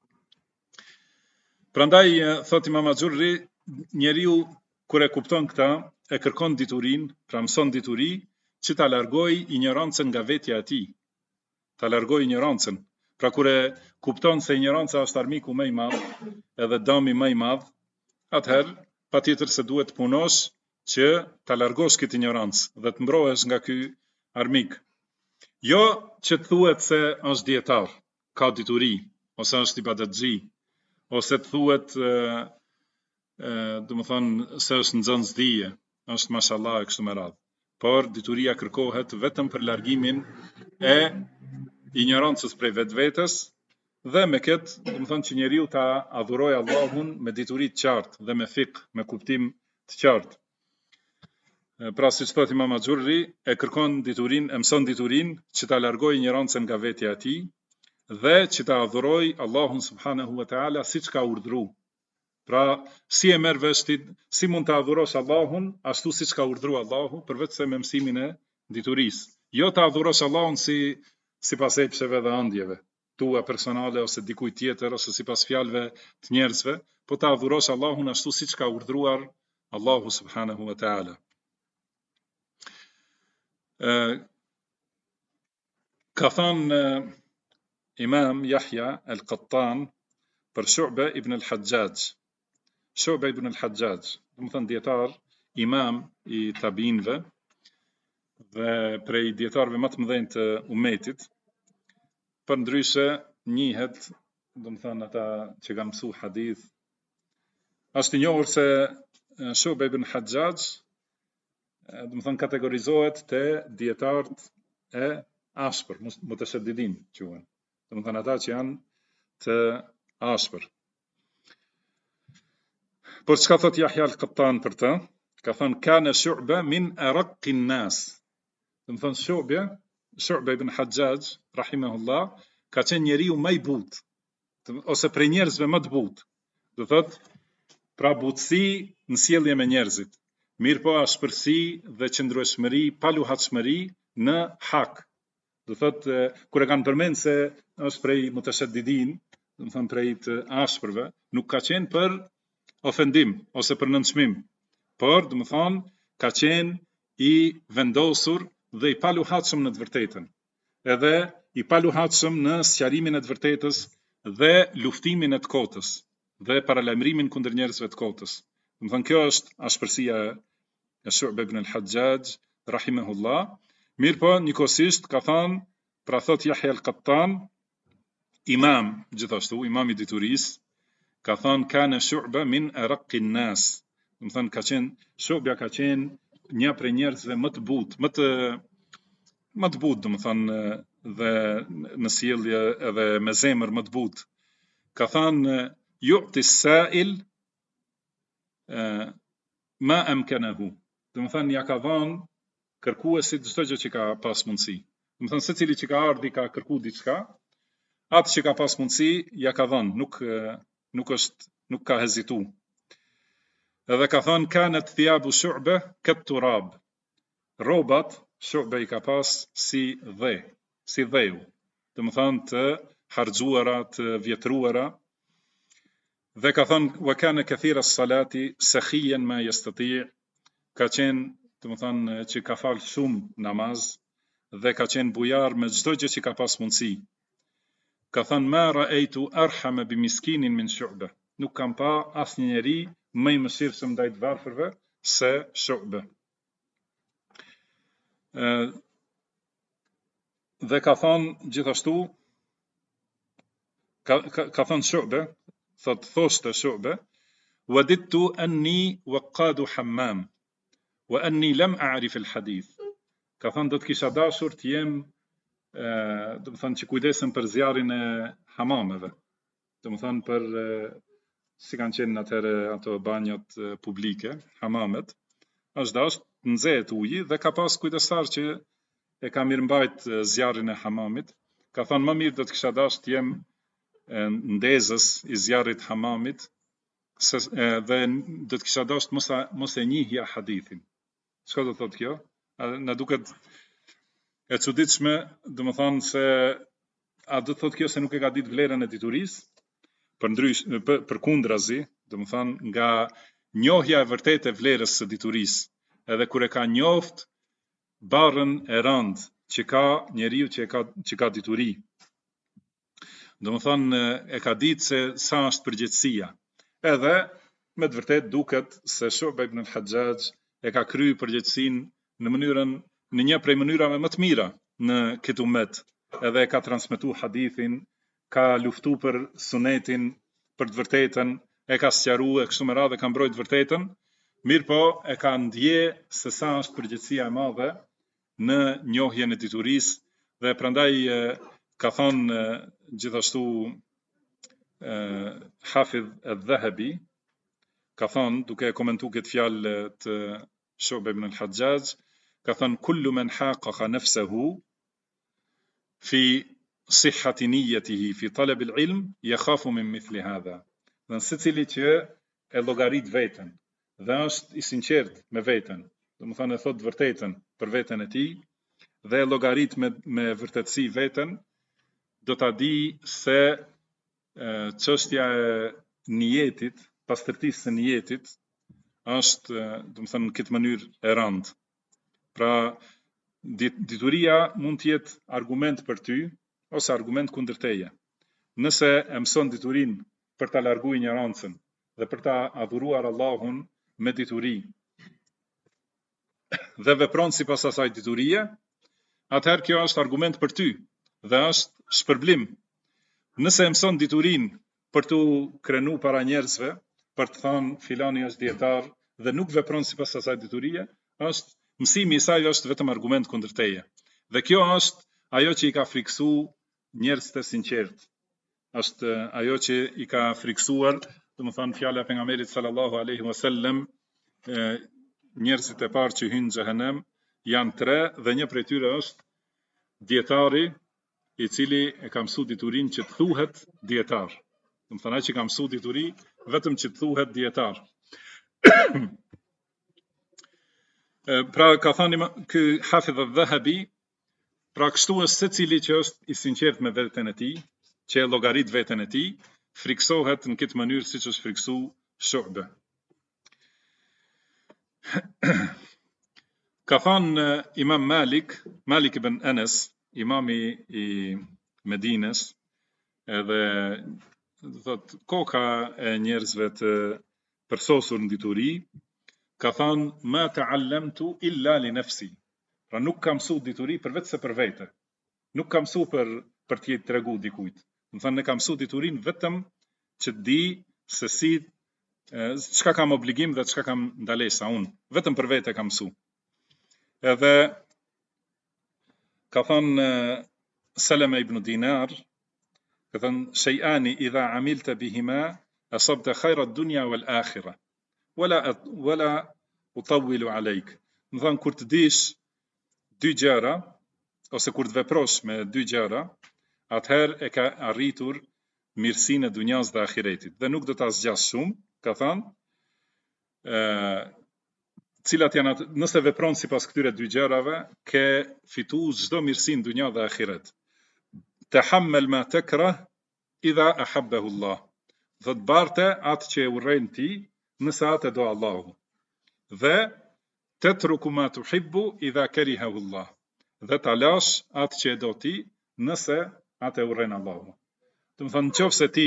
Prandaj thot Imam Axhurri, njeriu kur e kupton këtë, e kërkon diturin, pra mëson dituri, që ta largoj ignorancën nga vetja e tij. Ta largoj ignorancën. Pra kur e kupton se ignoranca është armiku më i madh, edhe dëmi më i madh, atëherë patjetër se duhet punosh që ta largosh këtë ignorancë dhe të mbrohesh nga ky armik. Jo që të thuhet se është dietar, ka dituri, ose është ibadetxhi, ose të thuhet do të thonë se është nxënës dije, është mashallah e kështu me radhë. Por dituria kërkohet vetëm për largimin e ignorancës prej vetvetes, dhe me këtë, do të thonë që njeriu ta adhurojë Allahun me dituri të qartë dhe me fik, me kuptim të qartë. Pra siç thot Imam Axhurri, e kërkon diturin, e mëson diturin që ta largojë ignorancën nga vetja e tij dhe që ta adhurojë Allahun subhanahu wa taala siç ka urdhëruar. Pra, si e merr vesh ti, si mund të adhurosh Allahun ashtu siç ka urdhëruar Allahu, përveç se me mësimin e diturisë. Jo ta adhurosh Allahun sipas epsheve dhe ëndjeve tua personale ose dikujt tjetër ose sipas fjalëve të njerëzve, po ta adhurosh Allahun ashtu siç ka urdhëruar Allahu subhanahu wa taala. Ka thënë Imam Yahya al-Qattan për Shu'ba ibn al-Hajjaj. Shu'ba ibn al-Hajjaj, do të thënë dietar, imam i tabiinëve dhe prej dietarëve më të mëdhenj të umetit, përndryshe njihet, do të thënë ata që kanë mësuar hadith, është i njohur se Shu'ba ibn al-Hajjaj, do të thënë kategorizohet te dietarët e ashpër, mutashaddidin quhen. Do të thënë ata që janë të ashpër. Por çka thot Yahya al-Qattan për të? Ka thënë kana Shu'ba min araqqin nas. Do të thënë Shu'ba ibn Hajjaj rahimahullah ka qenë njeriu më i butë, ose prej njerëzve më të butë. Do thot pra butësi në sjellje me njerëzit. Mirë po ashpërsi dhe qëndrueshmëri, paluhatshmëri në hak. Do thot kur e kanë përmend se është prej mutashaddidin, do të thënë prej të ashpërve, nuk ka qenë për ofendim ose për nënçmim, por do të thonë ka qenë i vendosur dhe i paluhatshëm në të vërtetën. Edhe i paluhatshëm në sqarimin e të vërtetës dhe luftimin e të kotës dhe paralajmërimin kundër njerëzve të kotës. Do të thonë kjo është ashpërsia e Shu'ba ibn al-Hajjaj rahimahullah. Mirë po, njëkohësisht ka thënë, pra thot Yahya al-Qattan, imam, gjithashtu, imam i diturisë, ka thënë kana Shu'ba min araqqin nas. Do të thënë Shu'ba ka qenë një prej njerëzve më të butë, më të butë, do të thënë dhe në sjellje edhe me zemër më të butë. Ka thënë yu'ti as-sa'il ma amkanahu. Do të thënë ja ka dhënë kërkuesit çdo gjë që ka pas mundësi. Do të thënë secili që ka ardhi ka kërku diçka, atë që ka pas mundësi ja ka dhënë, nuk ka hezitu. Edhe ka thënë kanat thiyabu Shu'ba kat turab. Rrobat Shu'ba i ka pas si dheu. Do të thënë të harxuara, të vjetruara. Dhe ka thënë wa kana kathira as-salati sakhiyan ma yastati'. Ka qenë, do të thënë që ka fal shumë namaz dhe ka qenë bujar me çdo gjë që ka pas mundësi. Ka thënë ma ra'aytu arhama bi miskinin min Shu'ba. Nuk kam pa asnjë njeri më i mëshirshëm ndaj të varfërve se Shu'ba. Dhe ka thënë gjithashtu, ka thënë Shu'ba, thoshte Shu'ba, wadidtu anni waqadu hammam wa anni lam a'rif al-hadith. Ka thënë do të kisha dashur të jem, do të thënë që kujdesem për zjarrin e hamameve. Do të thënë për si kanë qenë atëherë ato banjat publike, hamamet, është dashur të nxehet uji dhe ka pas kujdestar që e ka mirëmbajt zjarrin e hamamit. Ka thënë më mirë do të kisha dashur të jem ndezës i zjarrit hamamit dhe do të kisha dashur mos e njihja hadithin. Çka do thotë kjo? Na duket e çuditshme, do të thonë se a do të thotë kjo se nuk e ka ditë vlerën e diturisë? Përkundrazi, do të thonë nga njohja e vërtetë e vlerës së diturisë, edhe kur e ka njoft barrën e rëndë që ka njeriu që ka dituri. Do të thonë e ka ditë se sa është përgjegjësia. Edhe me të vërtetë duket se Shu'ba ibn al-Hajjaj e ka kryer përgjegjësinë në një prej mënyrave më të mira në këtë umet. Edhe e ka transmetuar hadithin, ka luftu për sunetin, për të vërtetën, e ka sqaruar kështu me radhë, ka mbrojtur të vërtetën, mirë po e ka ndje se sa është përgjegjësia e madhe në njohjen e diturisë dhe prandaj ka thonë gjithashtu Hafidh al-Dhahabi, ka thonë duke komentuar këtë fjalë të Shu'ba ibn al-Hajjaj, ka thënë kullu man haqqaqa nafsahu fi sihhati niyyatihi fi talab al-ilm yakhafu min mithli hadha. Dhe secili që e llogarit veten dhe është i sinqert me veten, do të thonë e thot vërtetën për veten e tij dhe llogarit me vërtetësi veten, do ta di se çështja e niyetit, pastërtisë së niyetit, është, do të thënë, në këtë mënyrë e rëndë. Pra, dituria mund të jetë argument për ty ose argument kundër teje. Nëse e mëson diturinë për ta larguar ignorancën dhe për ta adhuruar Allahun me dituri dhe vepron sipas asaj diturie, atëherë kjo është argument për ty dhe është shpërblim. Nëse e mëson diturinë për t'u krenu para njerëzve, për të thënë filani është dietar dhe nuk vepron sipas asaj diturie, është mësimi i saj është vetëm argument kundër teje. Dhe kjo është ajo që i ka friksu njerëzit e sinqertë. Është ajo që i ka friksuar, domethënë fjala e pejgamberit sallallahu alaihi wasallam, njerëzit e parë që hynë në xhehenem janë 3 dhe një prej tyre është dietari i cili e ka mësuar diturinë që të thuhet dietar. Domethënë ai që ka mësuar dituri vetëm që të thuhet dietar. Pra ka thënë ky Hafidh al-Dhahabi, pra kështu është secili që është i sinqert me veten e tij, që e llogarit veten e tij, friksohet në këtë mënyrë siç është friksu Shu'be. Ka thënë Imam Malik ibn Anas, imami i Medinës, edhe thot koka e njerëzve të përsosur në dituri, ka thënë ma ta'allamtu illa li nafsi. Pra nuk kam mësuar dituri përveç se për vete. Nuk kam mësuar për t'i tregu dikujt. Do thënë ne kam mësuar diturinë vetëm që të di se si çka kam obligim dhe çka kam ndalesa unë. Vetëm për vete kam mësuar. Edhe ka thënë Salama ibn Dinar, ka thënë shay'ani idha amilta bihima asabta khayra ad-dunya wal akhirah. Wala utawwilu alayk. Do thënë kur të dish 2 gjëra ose kur të veprosh me 2 gjëra, atëherë e ka arritur mirësinë e dunjas dhe ahiretit. Dhe nuk do ta zgjas shumë, ka thënë, cilat janë atë, nëse vepron sipas këtyre 2 gjërave, ke fituar çdo mirësi në dunja dhe ahiret. Tahammel ma takrah idha ahabbahu Allah. Do të barte atë që e urren ti, nëse atë do Allahu. Dhe tatruku ma tuhibbu idha karihahu Allah. Dhe ta lash atë që e do ti, nëse atë e urren Allahu. Do të thënë nëse ti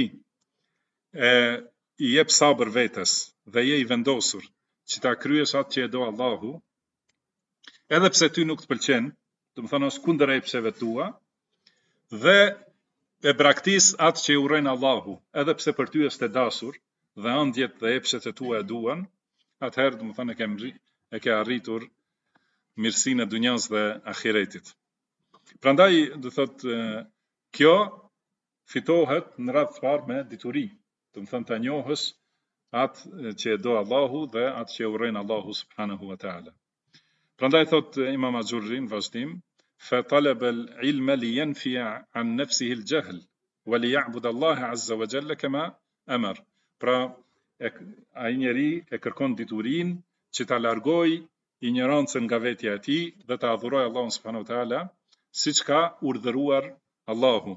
i jep sabër vetes dhe je i vendosur që ta kryesh atë që e do Allahu, edhe pse ty nuk të pëlqen, do të thënë është kundër epsheve tua, dhe e braktis atë që e urren Allahu, edhe pse për ty është e dashur dhe ëndjet dhe epshet e tua e duan, atëherë do të thënë e ke arritur mirësinë e dunjas dhe ahiretit. Prandaj do thotë kjo fitohet në radhë të parë me dituri. Do të thënë ta njohësh atë që e do Allahu dhe atë që e urren Allahu subhanahu wa ta'ala. Prandaj thot Imam Axhurri në vazhdim, fa talab al-ilm li yanfi an nafsihi al-jahl wa li ya'bud Allah azza wa jalla kama amar. Pra ai njeri e kërkon diturinë që ta largoj ignorancën nga vetja e tij dhe ta adhuroj Allahun subhanahu wa ta'ala siç ka urdhëruar Allahu.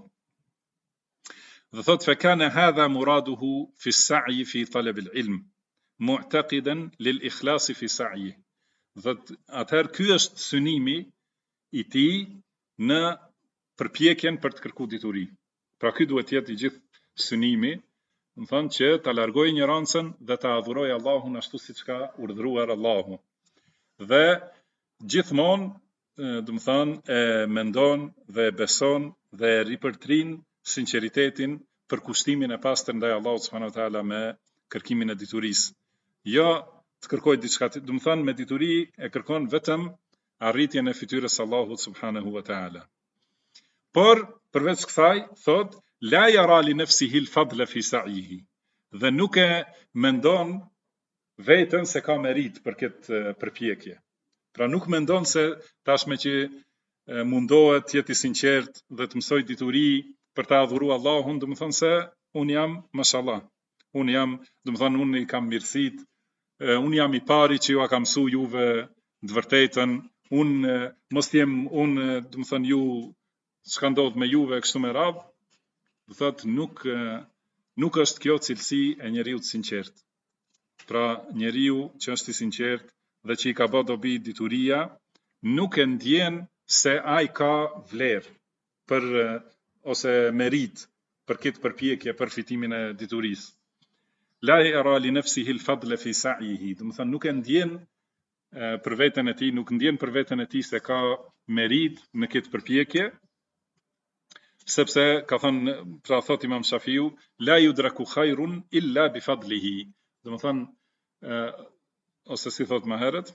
Dhe thot fa kana hadha muraduhu fi as-sa'yi fi talab al-ilm mu'taqidan lil-ikhlas fi sa'yi. Dhe atëherë ky është synimi i tij në përpjekjen për të kërkuar dituri. Pra ky duhet të jetë i gjithë synimi, do të thonë që ta largoj ignorancën dhe ta adhuroj Allahun ashtu siç ka urdhëruar Allahu. Dhe gjithmonë, do të thonë, e mendon dhe e beson dhe e ripërtrin sinqeritetin për kushtimin e pastër ndaj Allahut subhanahu wa taala me kërkimin e diturisë. Jo të kërkoj diçka, do të thonë me dituri e kërkon vetëm arritjen e fytyrës Allahut subhanahu wa taala. Por përveç kësaj thot la yara li nafsihi al-fadla fi sa'yihi. Dhe nuk e mendon veten se ka merit për këtë përpjekje. Pra nuk mendon se tashme që mundohet të jetë i sinqert dhe të mësoj dituri për ta adhuruar Allahun, do të thonë se un jam mashallah. Un jam, do të thonë, un i kam mirësit, un jam i pari që ju a kam mësuar juve të vërtetën, unë mos jem unë, do të thënë ju çka ndodh me juve kështu me radhë, do thotë nuk është kjo cilësi e njeriu të sinqert. Pra njeriu që është i sinqert dhe që i ka bë dobi dituria, nuk e ndjen se ai ka vlerë për ose merit për këtë përpjekje për fitimin e diturisë. La yara li nafsihi al-fadl fi sa'yihi, do të thënë nuk e ndjen për veten e tij, nuk ndjen për veten e tij se ka merit në këtë përpjekje, sepse ka thënë, pra thot Imam Shafiu, la yudraku khairun illa bi fadlihi, do të thënë ose si thot më herët,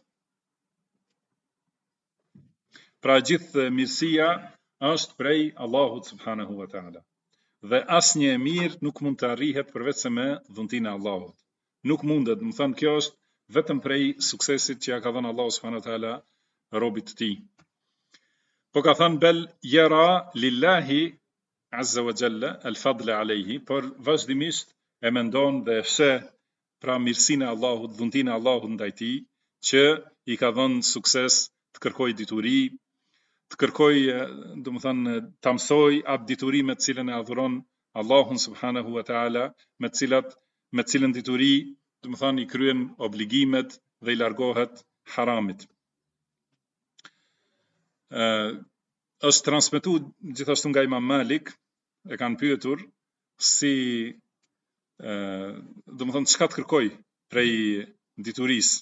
pra gjithë mirësia është prej Allahut subhanahu wa taala. Dhe asnjë e mirë nuk mund të arrihet përveç se me dhuntinë e Allahut. Nuk mundet, do të thënë kjo është vetëm prej suksesit që ja ka dhënë Allahu subhanahu wa taala robit të tij. Po ka thënë bel yara lillahi azza wa jalla al-fadl alayhi, por vazhdimisht e mendon dhe sheh pra mirësinë e Allahut, dhuntinë e Allahut ndaj tij, që i ka dhënë sukses të kërkoj dituri, të kërkoj, do të thënë, ta mësoj atë dituri me të cilën e adhuron Allahun subhanahu wa taala, me të cilën dituri, do të thënë, i kryen obligimet dhe i largohet haramit. Është transmetuar gjithashtu nga Imam Malik, e kanë pyetur si do të thënë çka të kërkoj prej diturisë.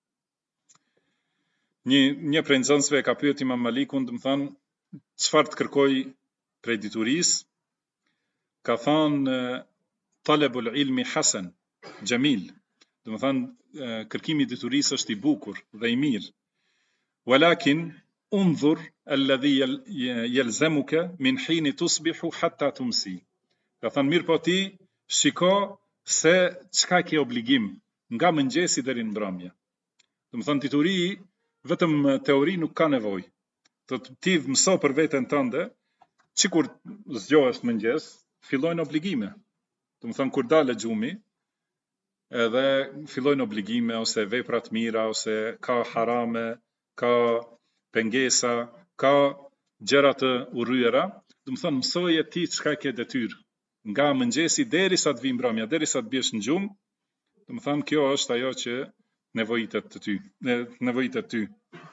Një prej nxënësve e ka pyet Imam Malikun, do të thënë çfarë të kërkoj prej diturisë. Ka thënë talabul ilmi hasan, jamil. Do të thënë kërkimi i diturisë është i bukur dhe i mirë. Walakin unzur alladhi yalzamuka min hin tusbihu hatta tumsi. Ka thënë mirë po ti shiko se çka ke obligim nga mëngjesi deri në mbrëmje. Do të thënë dituri vetëm teori nuk ka nevojë. Ti mëso për veten tënde, sikur zgjohesh mëngjes, fillojnë obligime. Do të thënë kur dalë xhumi, edhe fillojnë obligime ose vepra të mira ose ka harame, ka pengesa, ka gjëra të urryera, do të thënë mësoje ti çka ke detyrë nga mëngjesi derisa të vi mbrëmja, derisa të biesh në xhum, do të thënë kjo është ajo që nevojitet ty.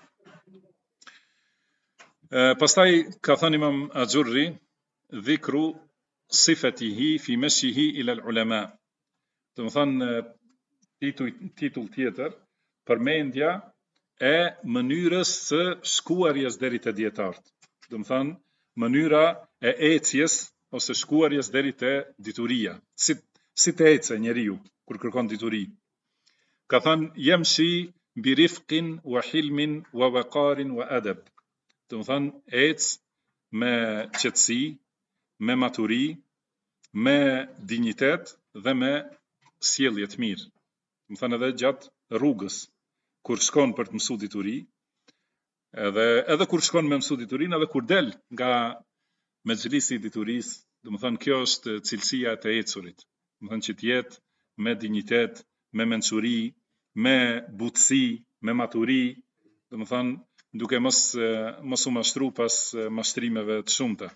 Pastaj ka thënë Imam Axhurri, dhikru sifatihi fi mashihi ila al-ulama. Do të thënë titull tjetër, përmendja e mënyrës së shkuarjes deri te dietarët. Do të thënë mënyra e ecjes ose shkuarjes deri te dituria. Si të ecë njeriu kur kërkon dituri. Ka thënë yamshi bi rifqin wa hilmin wa waqarin wa adab. Do të thënë ecë me qetësi, me maturi, me dinjitet dhe me sjellje të mirë. Do të thënë edhe gjatë rrugës kur shkon për të mësuar dituri, edhe kur shkon me mësu diturinë, edhe kur del nga mexhlisi i diturisë, do të thënë kjo është cilësia e të ecurit. Do të thënë që të jetë me dinjitet, me mençuri, me butësi, me maturi, do të thënë duke mos u mashtru pas mashtrimeve të shumta.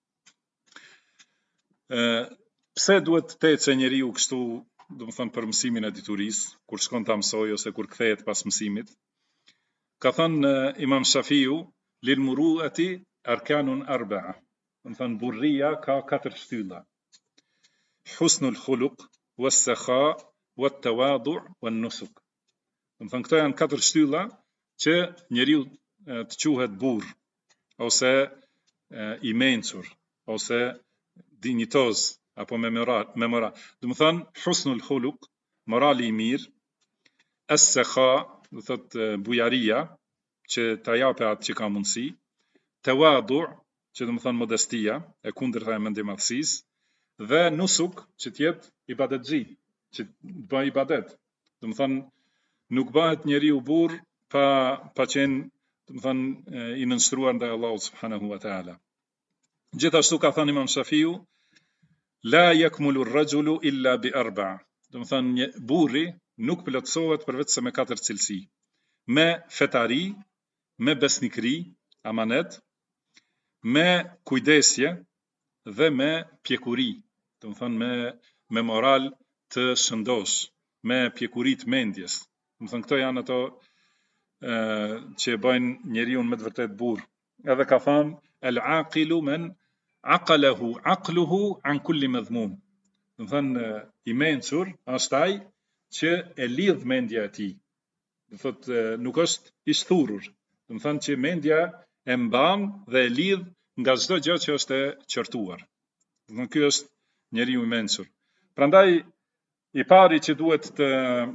Pse duhet të ecë njeriu kështu, do të thënë për mësimin e diturisë, kur shkon ta mësoj ose kur kthehet pas mësimit? Ka thënë Imam Shafiu, lil muruati arkanun arba'a. Do të thënë burria ka 4 shtylla. Husnul khuluq, was-sakha, wat-tawadu' wan-nusuk. Do të thënë këto janë 4 shtylla që njeriu të quhet burr ose i mençur ose dinjitoz apo me moral. Do të thënë husnul khuluq, morali i mirë, as-sakha, do thotë bujaria që ta japë atë që ka mundësi, tawadu, që do të thënë modestia, e kundërta e mendimadhësisë, dhe nusuk, që të jetë ibadetxhi, që të bëj ibadet. Do të thënë nuk bëhet njeriu burr pa qenë, do të thënë i nënshtruar ndaj Allahut subhanahu wa taala. Gjithashtu ka thënë Imam Shafiu, la yakmulu ar-rajulu illa bi arba'. Do të thënë burri nuk plotësohet përveç se me 4 cilësi. Me fetari, me besnikri, amanet, me kujdesje dhe me pjekuri, do të thonë me moral të shëndosh, me pjekuri të mendjes. Do të thonë këto janë ato që e bëjnë njeriu me të vërtet burr. Edhe ka thënë el aqilu men aqluhu an kulli madhmum. Do të thonë i mençur është ai që e lidh mendja e tij. Do thotë nuk është i shturur. Do të thonë që mendja e mban dhe e lidh nga çdo gjë që është e qortuar. Do të thonë ky është njeriu i mençur. Prandaj i pari që duhet të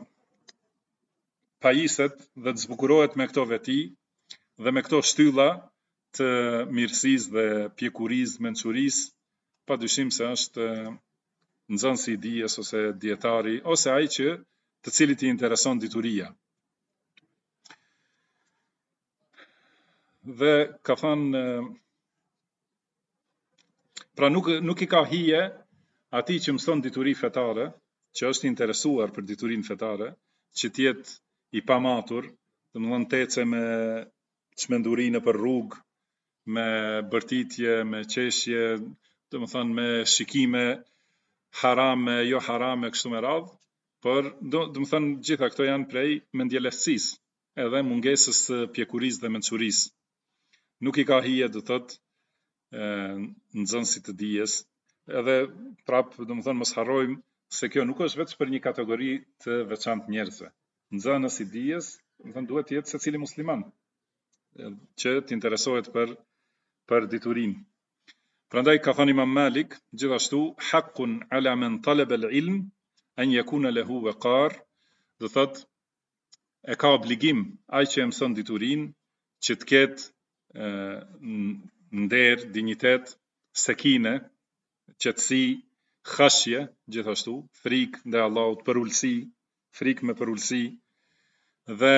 pajiset dhe të zbukurohet me këto veti dhe me këto shtylla të mirësisë dhe pjekurisë, mençurisë, padyshim se është nxënësi i dijes ose dietari ose ai që të cilit i intereson dituria. Dhe ka thënë pra nuk i ka hije atij që mëson dituri fetare, që është interesuar për diturinë fetare, që të jetë i pamatur, domethënë tece me çmenduri nëpër rrugë, me bërtitje, me qeshje, domethënë me shikime harame, jo harame kështu me radhë, por domethënë gjitha këto janë prej mendjelehtësisë, edhe mungesës së pjekurisë dhe mençurisë. Nuk i ka hije, do thotë, nxënësit të dijes, edhe prap domethënë mos harrojmë se kjo nuk është vetëm për një kategori të veçantë njerëzve. Nxënës i dijes, domethënë duhet të jetë secili musliman që të interesohet për diturinë. Prandaj ka thënë Imam Malik, gjithashtu haqqun ala man talaba al-ilm an yakuna lahu waqar, do thotë e ka obligim ai që mëson diturinë që të ketë nder, dinjitet, sekine, qetësi, khashje, gjithashtu, frikë ndaj Allahut, për ulësi, frikë me për ulësi, dhe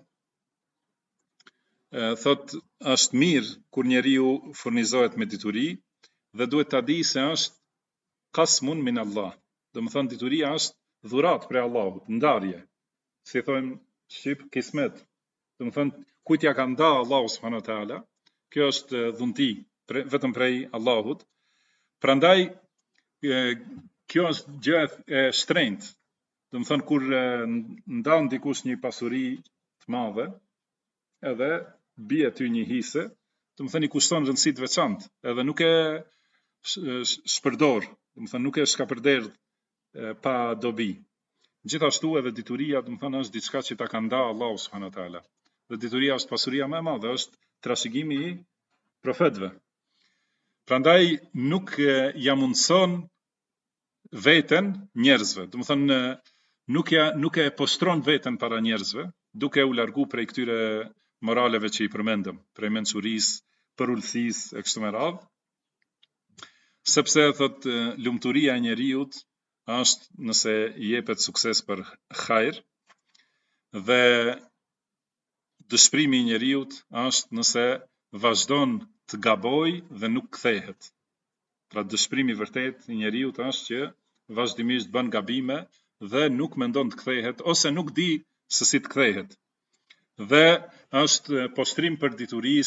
thot është mirë kur njeriu furnizohet me dituri dhe duhet ta di se është qasmun min Allah. Domethënë dituria është dhuratë prej Allahut, ndarje. Si thojmë shqip kismet. Domethënë kujt ja ka nda Allahu subhanahu wa taala, kjo është dhunti vetëm prej Allahut. Prandaj kjo është gjë e shtrenjtë. Domethënë kur ndan dikush një pasuri të madhe, edhe bie ty një hise, domethënë i kushton rëndësi të veçantë, edhe nuk e shpërdor, domethënë nuk e shkapërderdh pa dobi. Gjithashtu edhe dituria, domethënë është diçka që ta ka nda Allahu subhanahu wa taala. Dhe dituria është pasuria më e madhe, është trashëgimi i profetëve. Prandaj nuk ja mundson veten njerëzve, domethënë nuk e postron veten para njerëzve, duke u largu prej këtyre moraleve që i përmendëm, prej mençurisë, përulësisë e kështu me radhë, sepse thot lumturia e njeriut është nëse i jepet sukses për hajër, dhe dëshprimi i njeriut është nëse vazhdon të gaboj dhe nuk kthehet. Pra dëshprimi vërtet i njeriut është që vazhdimisht bën gabime dhe nuk mendon të kthehet ose nuk di se si të kthehet. Dhe është poshtrim për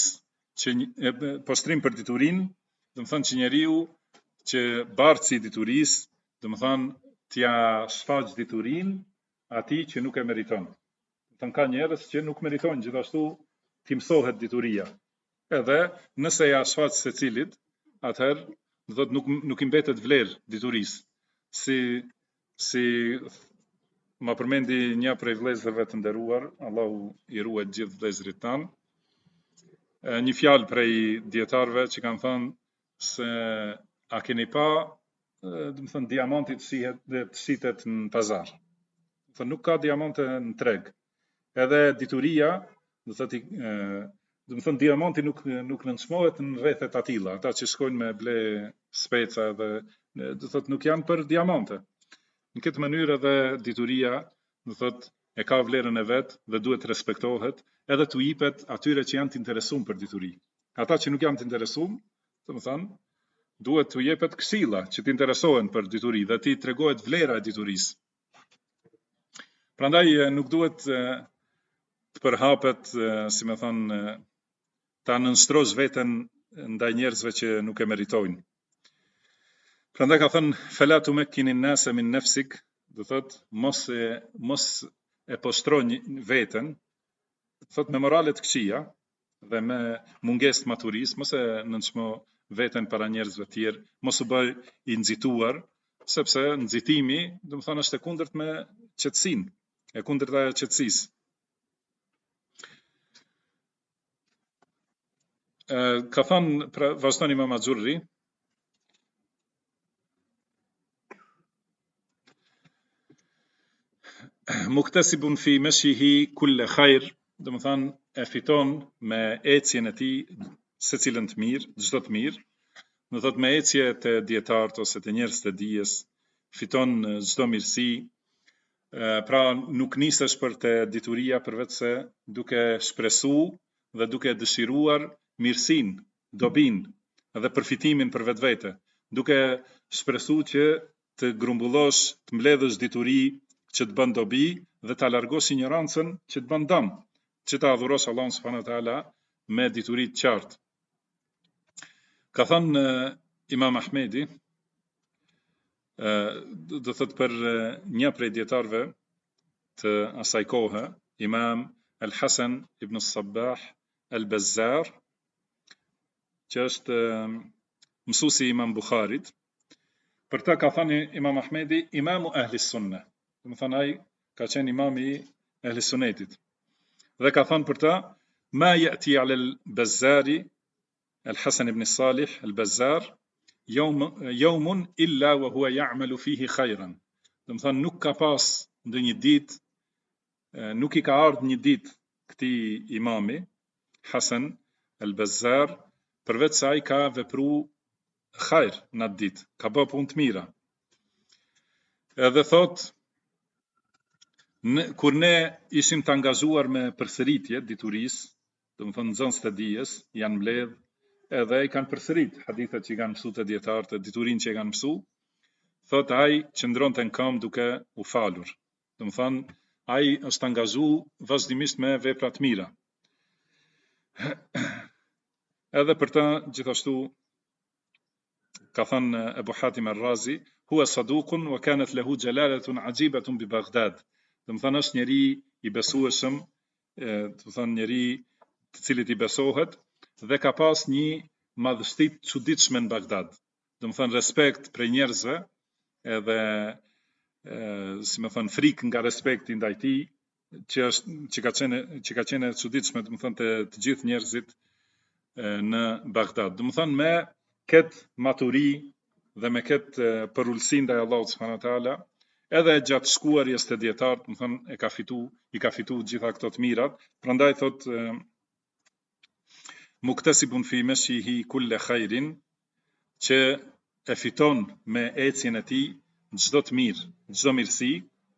diturinë, domethënë që njeriu që bartësi i diturisë, domethënë t'ja shfaq diturinë atij që nuk e meriton. Domethënë ka njerëz që nuk meritojnë gjithashtu t'i mësohet dituria. Edhe nëse ja shfaq secilit, atëherë do thotë nuk i mbetet vlerë diturisë. Si ma përmendi një prej vëllezërve të nderuar, Allahu i ruaj gjithë vëllezërit tanë, një fjalë prej dietarëve që kanë thënë se a keni pa, domethënë diamanti të shitet në pazar. Domethënë nuk ka diamante në treg. Edhe dituria, domethënë diamanti nuk nënçmohet në rrethet atilla, ata që shkojnë me ble speca dhe do thotë nuk janë për diamante. Në këtë mënyrë edhe dituria, do thotë e ka vlerën e vet dhe duhet respektohet, edhe t'u jepet atyre që janë të interesuar për dituri. Ata që nuk janë të interesuar, domethënë duhet t'u jepet këshilla që të interesohen për dituri dhe t'i tregohet vlera e diturisë. Prandaj nuk duhet të përhapet, si më thon ta nënshtrosh veten ndaj njerëzve që nuk e meritojnë. Prandaj ka thënë fela tumakkini an-nasa min nafsik, do thot mos e poshtro veten, thot me morale të këqija dhe me mungesë të maturisë, mos e nënçmo veten para njerëzve të tjerë, mos u bëj i nxituar, sepse nxitimi, do të thonë, është e kundërt me qetësinë, e kundërta e qetësisë. Ka thënë, pra, vazhdon Imam Axhurri, muktasibun fi mashihi kull khair, do të thonë e fiton me ecjen e tij secilën të mirë, çdo të mirë. Do thot me ecje të dietarët ose të njerëz të dijes fiton çdo mirësi. Pra nuk nisesh për të dituria përveç se duke shpresu dhe duke dëshiruar mirësinë, dobinë dhe përfitimin për vetvete, duke shpresu që të grumbullosh, të mbledhësh dituri që të bën dobi dhe ta largosh ignorancën që të bën dëm, që ta adhurosh Allahun subhanahu wa taala me dituri të qartë. Ka thënë Imam Ahmedi, do thot për një prej dietarëve të asaj kohe, Imam Al-Hasan ibn Sabbah Al-Bazzar, që është mësuesi i Imam Bukharit. Për ta ka thënë Imam Ahmedi, imamu ahli sunne. Do të thonë ai ka qenë imami i ahli sunnetit. Dhe ka thënë për ta, ma yati ala al-Bazzari Al-Hasan ibn Salih Al-Bazzar yawmun illa wa huwa ya'malu fihi khayran. Do të thonë nuk ka pas ndonjë ditë, nuk i ka ardhur një ditë këtij imami Hasan Al-Bazzar përveç se ai ka vepruar khajr në atë ditë, ka bërë punë të mira. Edhe thot, kur ne ishim të angazhuar me përsëritje diturisë, do të thonë nxënës të dijes, janë mbledh edhe i kanë përsërit hadithet që i kanë mësuar të dietarët, diturinë që i kanë mësuar, thot ai qëndronte në këmbë duke u falur. Do të thonë ai është angazhuar vazhdimisht me vepra të mira. Edhe për ta gjithashtu ka thënë Ebu Hatim Ar-Razi, huwa saduqun wa kanat lahu jalalatun ajibatun bi Baghdad. Do të thonë është njeri i besueshëm, do të thonë njeri të cilit i besohet dhe ka pas një madhështi të çuditshme në Bagdad. Do të thonë respekt prej njerëzve edhe si më thon frikë nga respekti ndaj tij, që ka qenë e çuditshme, do të thonë të gjithë njerëzit në Bagdad. Do të thonë me këtë maturi dhe me këtë përullësi ndaj Allahut subhanahu wa taala, edhe gjatë shkuarjes të dietarët, do të thonë i ka fitu gjitha këto të mirat. Prandaj thot muktasibun fi mashihi kull khairin, që e fiton me ecjen e tij çdo të mirë, çdo mirësi.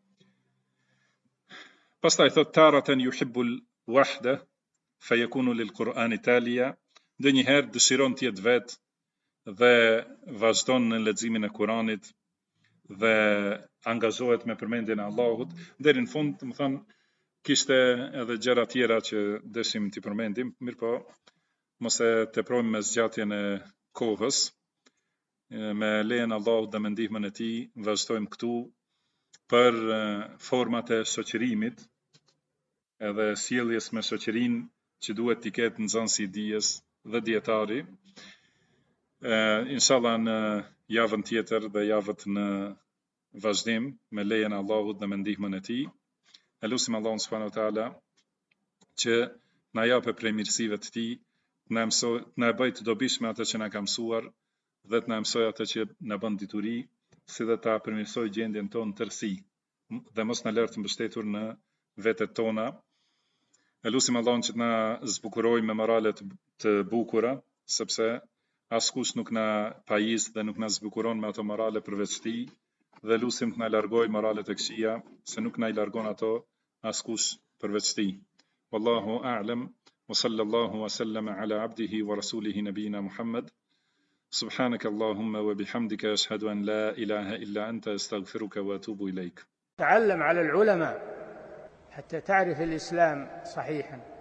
Pastaj thot taratan yuhibbul wahda fayakunu lil Qur'ani taliya, ndonjëherë dëshiron të jetë vetë dhe vazhdon në leximin e Kuranit dhe angazhohet me përmendjen e Allahut, deri në fund, më thënë, kishte edhe gjëra tjera që dëshim t'i përmendim, mirëpo mos e teprojmë me zgjatjen e kohës. Me lejen e Allahut dhe me ndihmën e tij vazhdojmë këtu për format e shoqërimit edhe sjelljes me shoqërinë që duhet t'i ketë nxënësi i dijes dhe dietari. Inshallah në javën tjetër dhe javët në vazhdim me lejen e Allahut dhe me ndihmën e tij. Elusim Allahun subhanahu wa taala që na japë prej mirësive të tij, na e bëj të dobishme atë që na ka mësuar dhe të na mësoj atë që na bën dituri, si dhe ta përmirësoj gjendjen tonë tërësi dhe mos na lërë të mbështetur në vetet tona. Elusim Allahun që të na zbukurojë me morale të bukura, sepse askush nuk na pajis dhe nuk na zbukuron me ato morale përveç tij, dhe lusim të na largojë moralet e këqija, se nuk na I largon ato askush përveç tij. Wallahu a'lam, wa sallallahu wa sallama ala abdihi wa rasulihi nabiyina Muhammad. سبحانك اللهم وبحمدك أشهد أن لا إله إلا أنت أستغفرك وأتوب إليك. تعلم على العلماء حتى تعرف الإسلام صحيحا.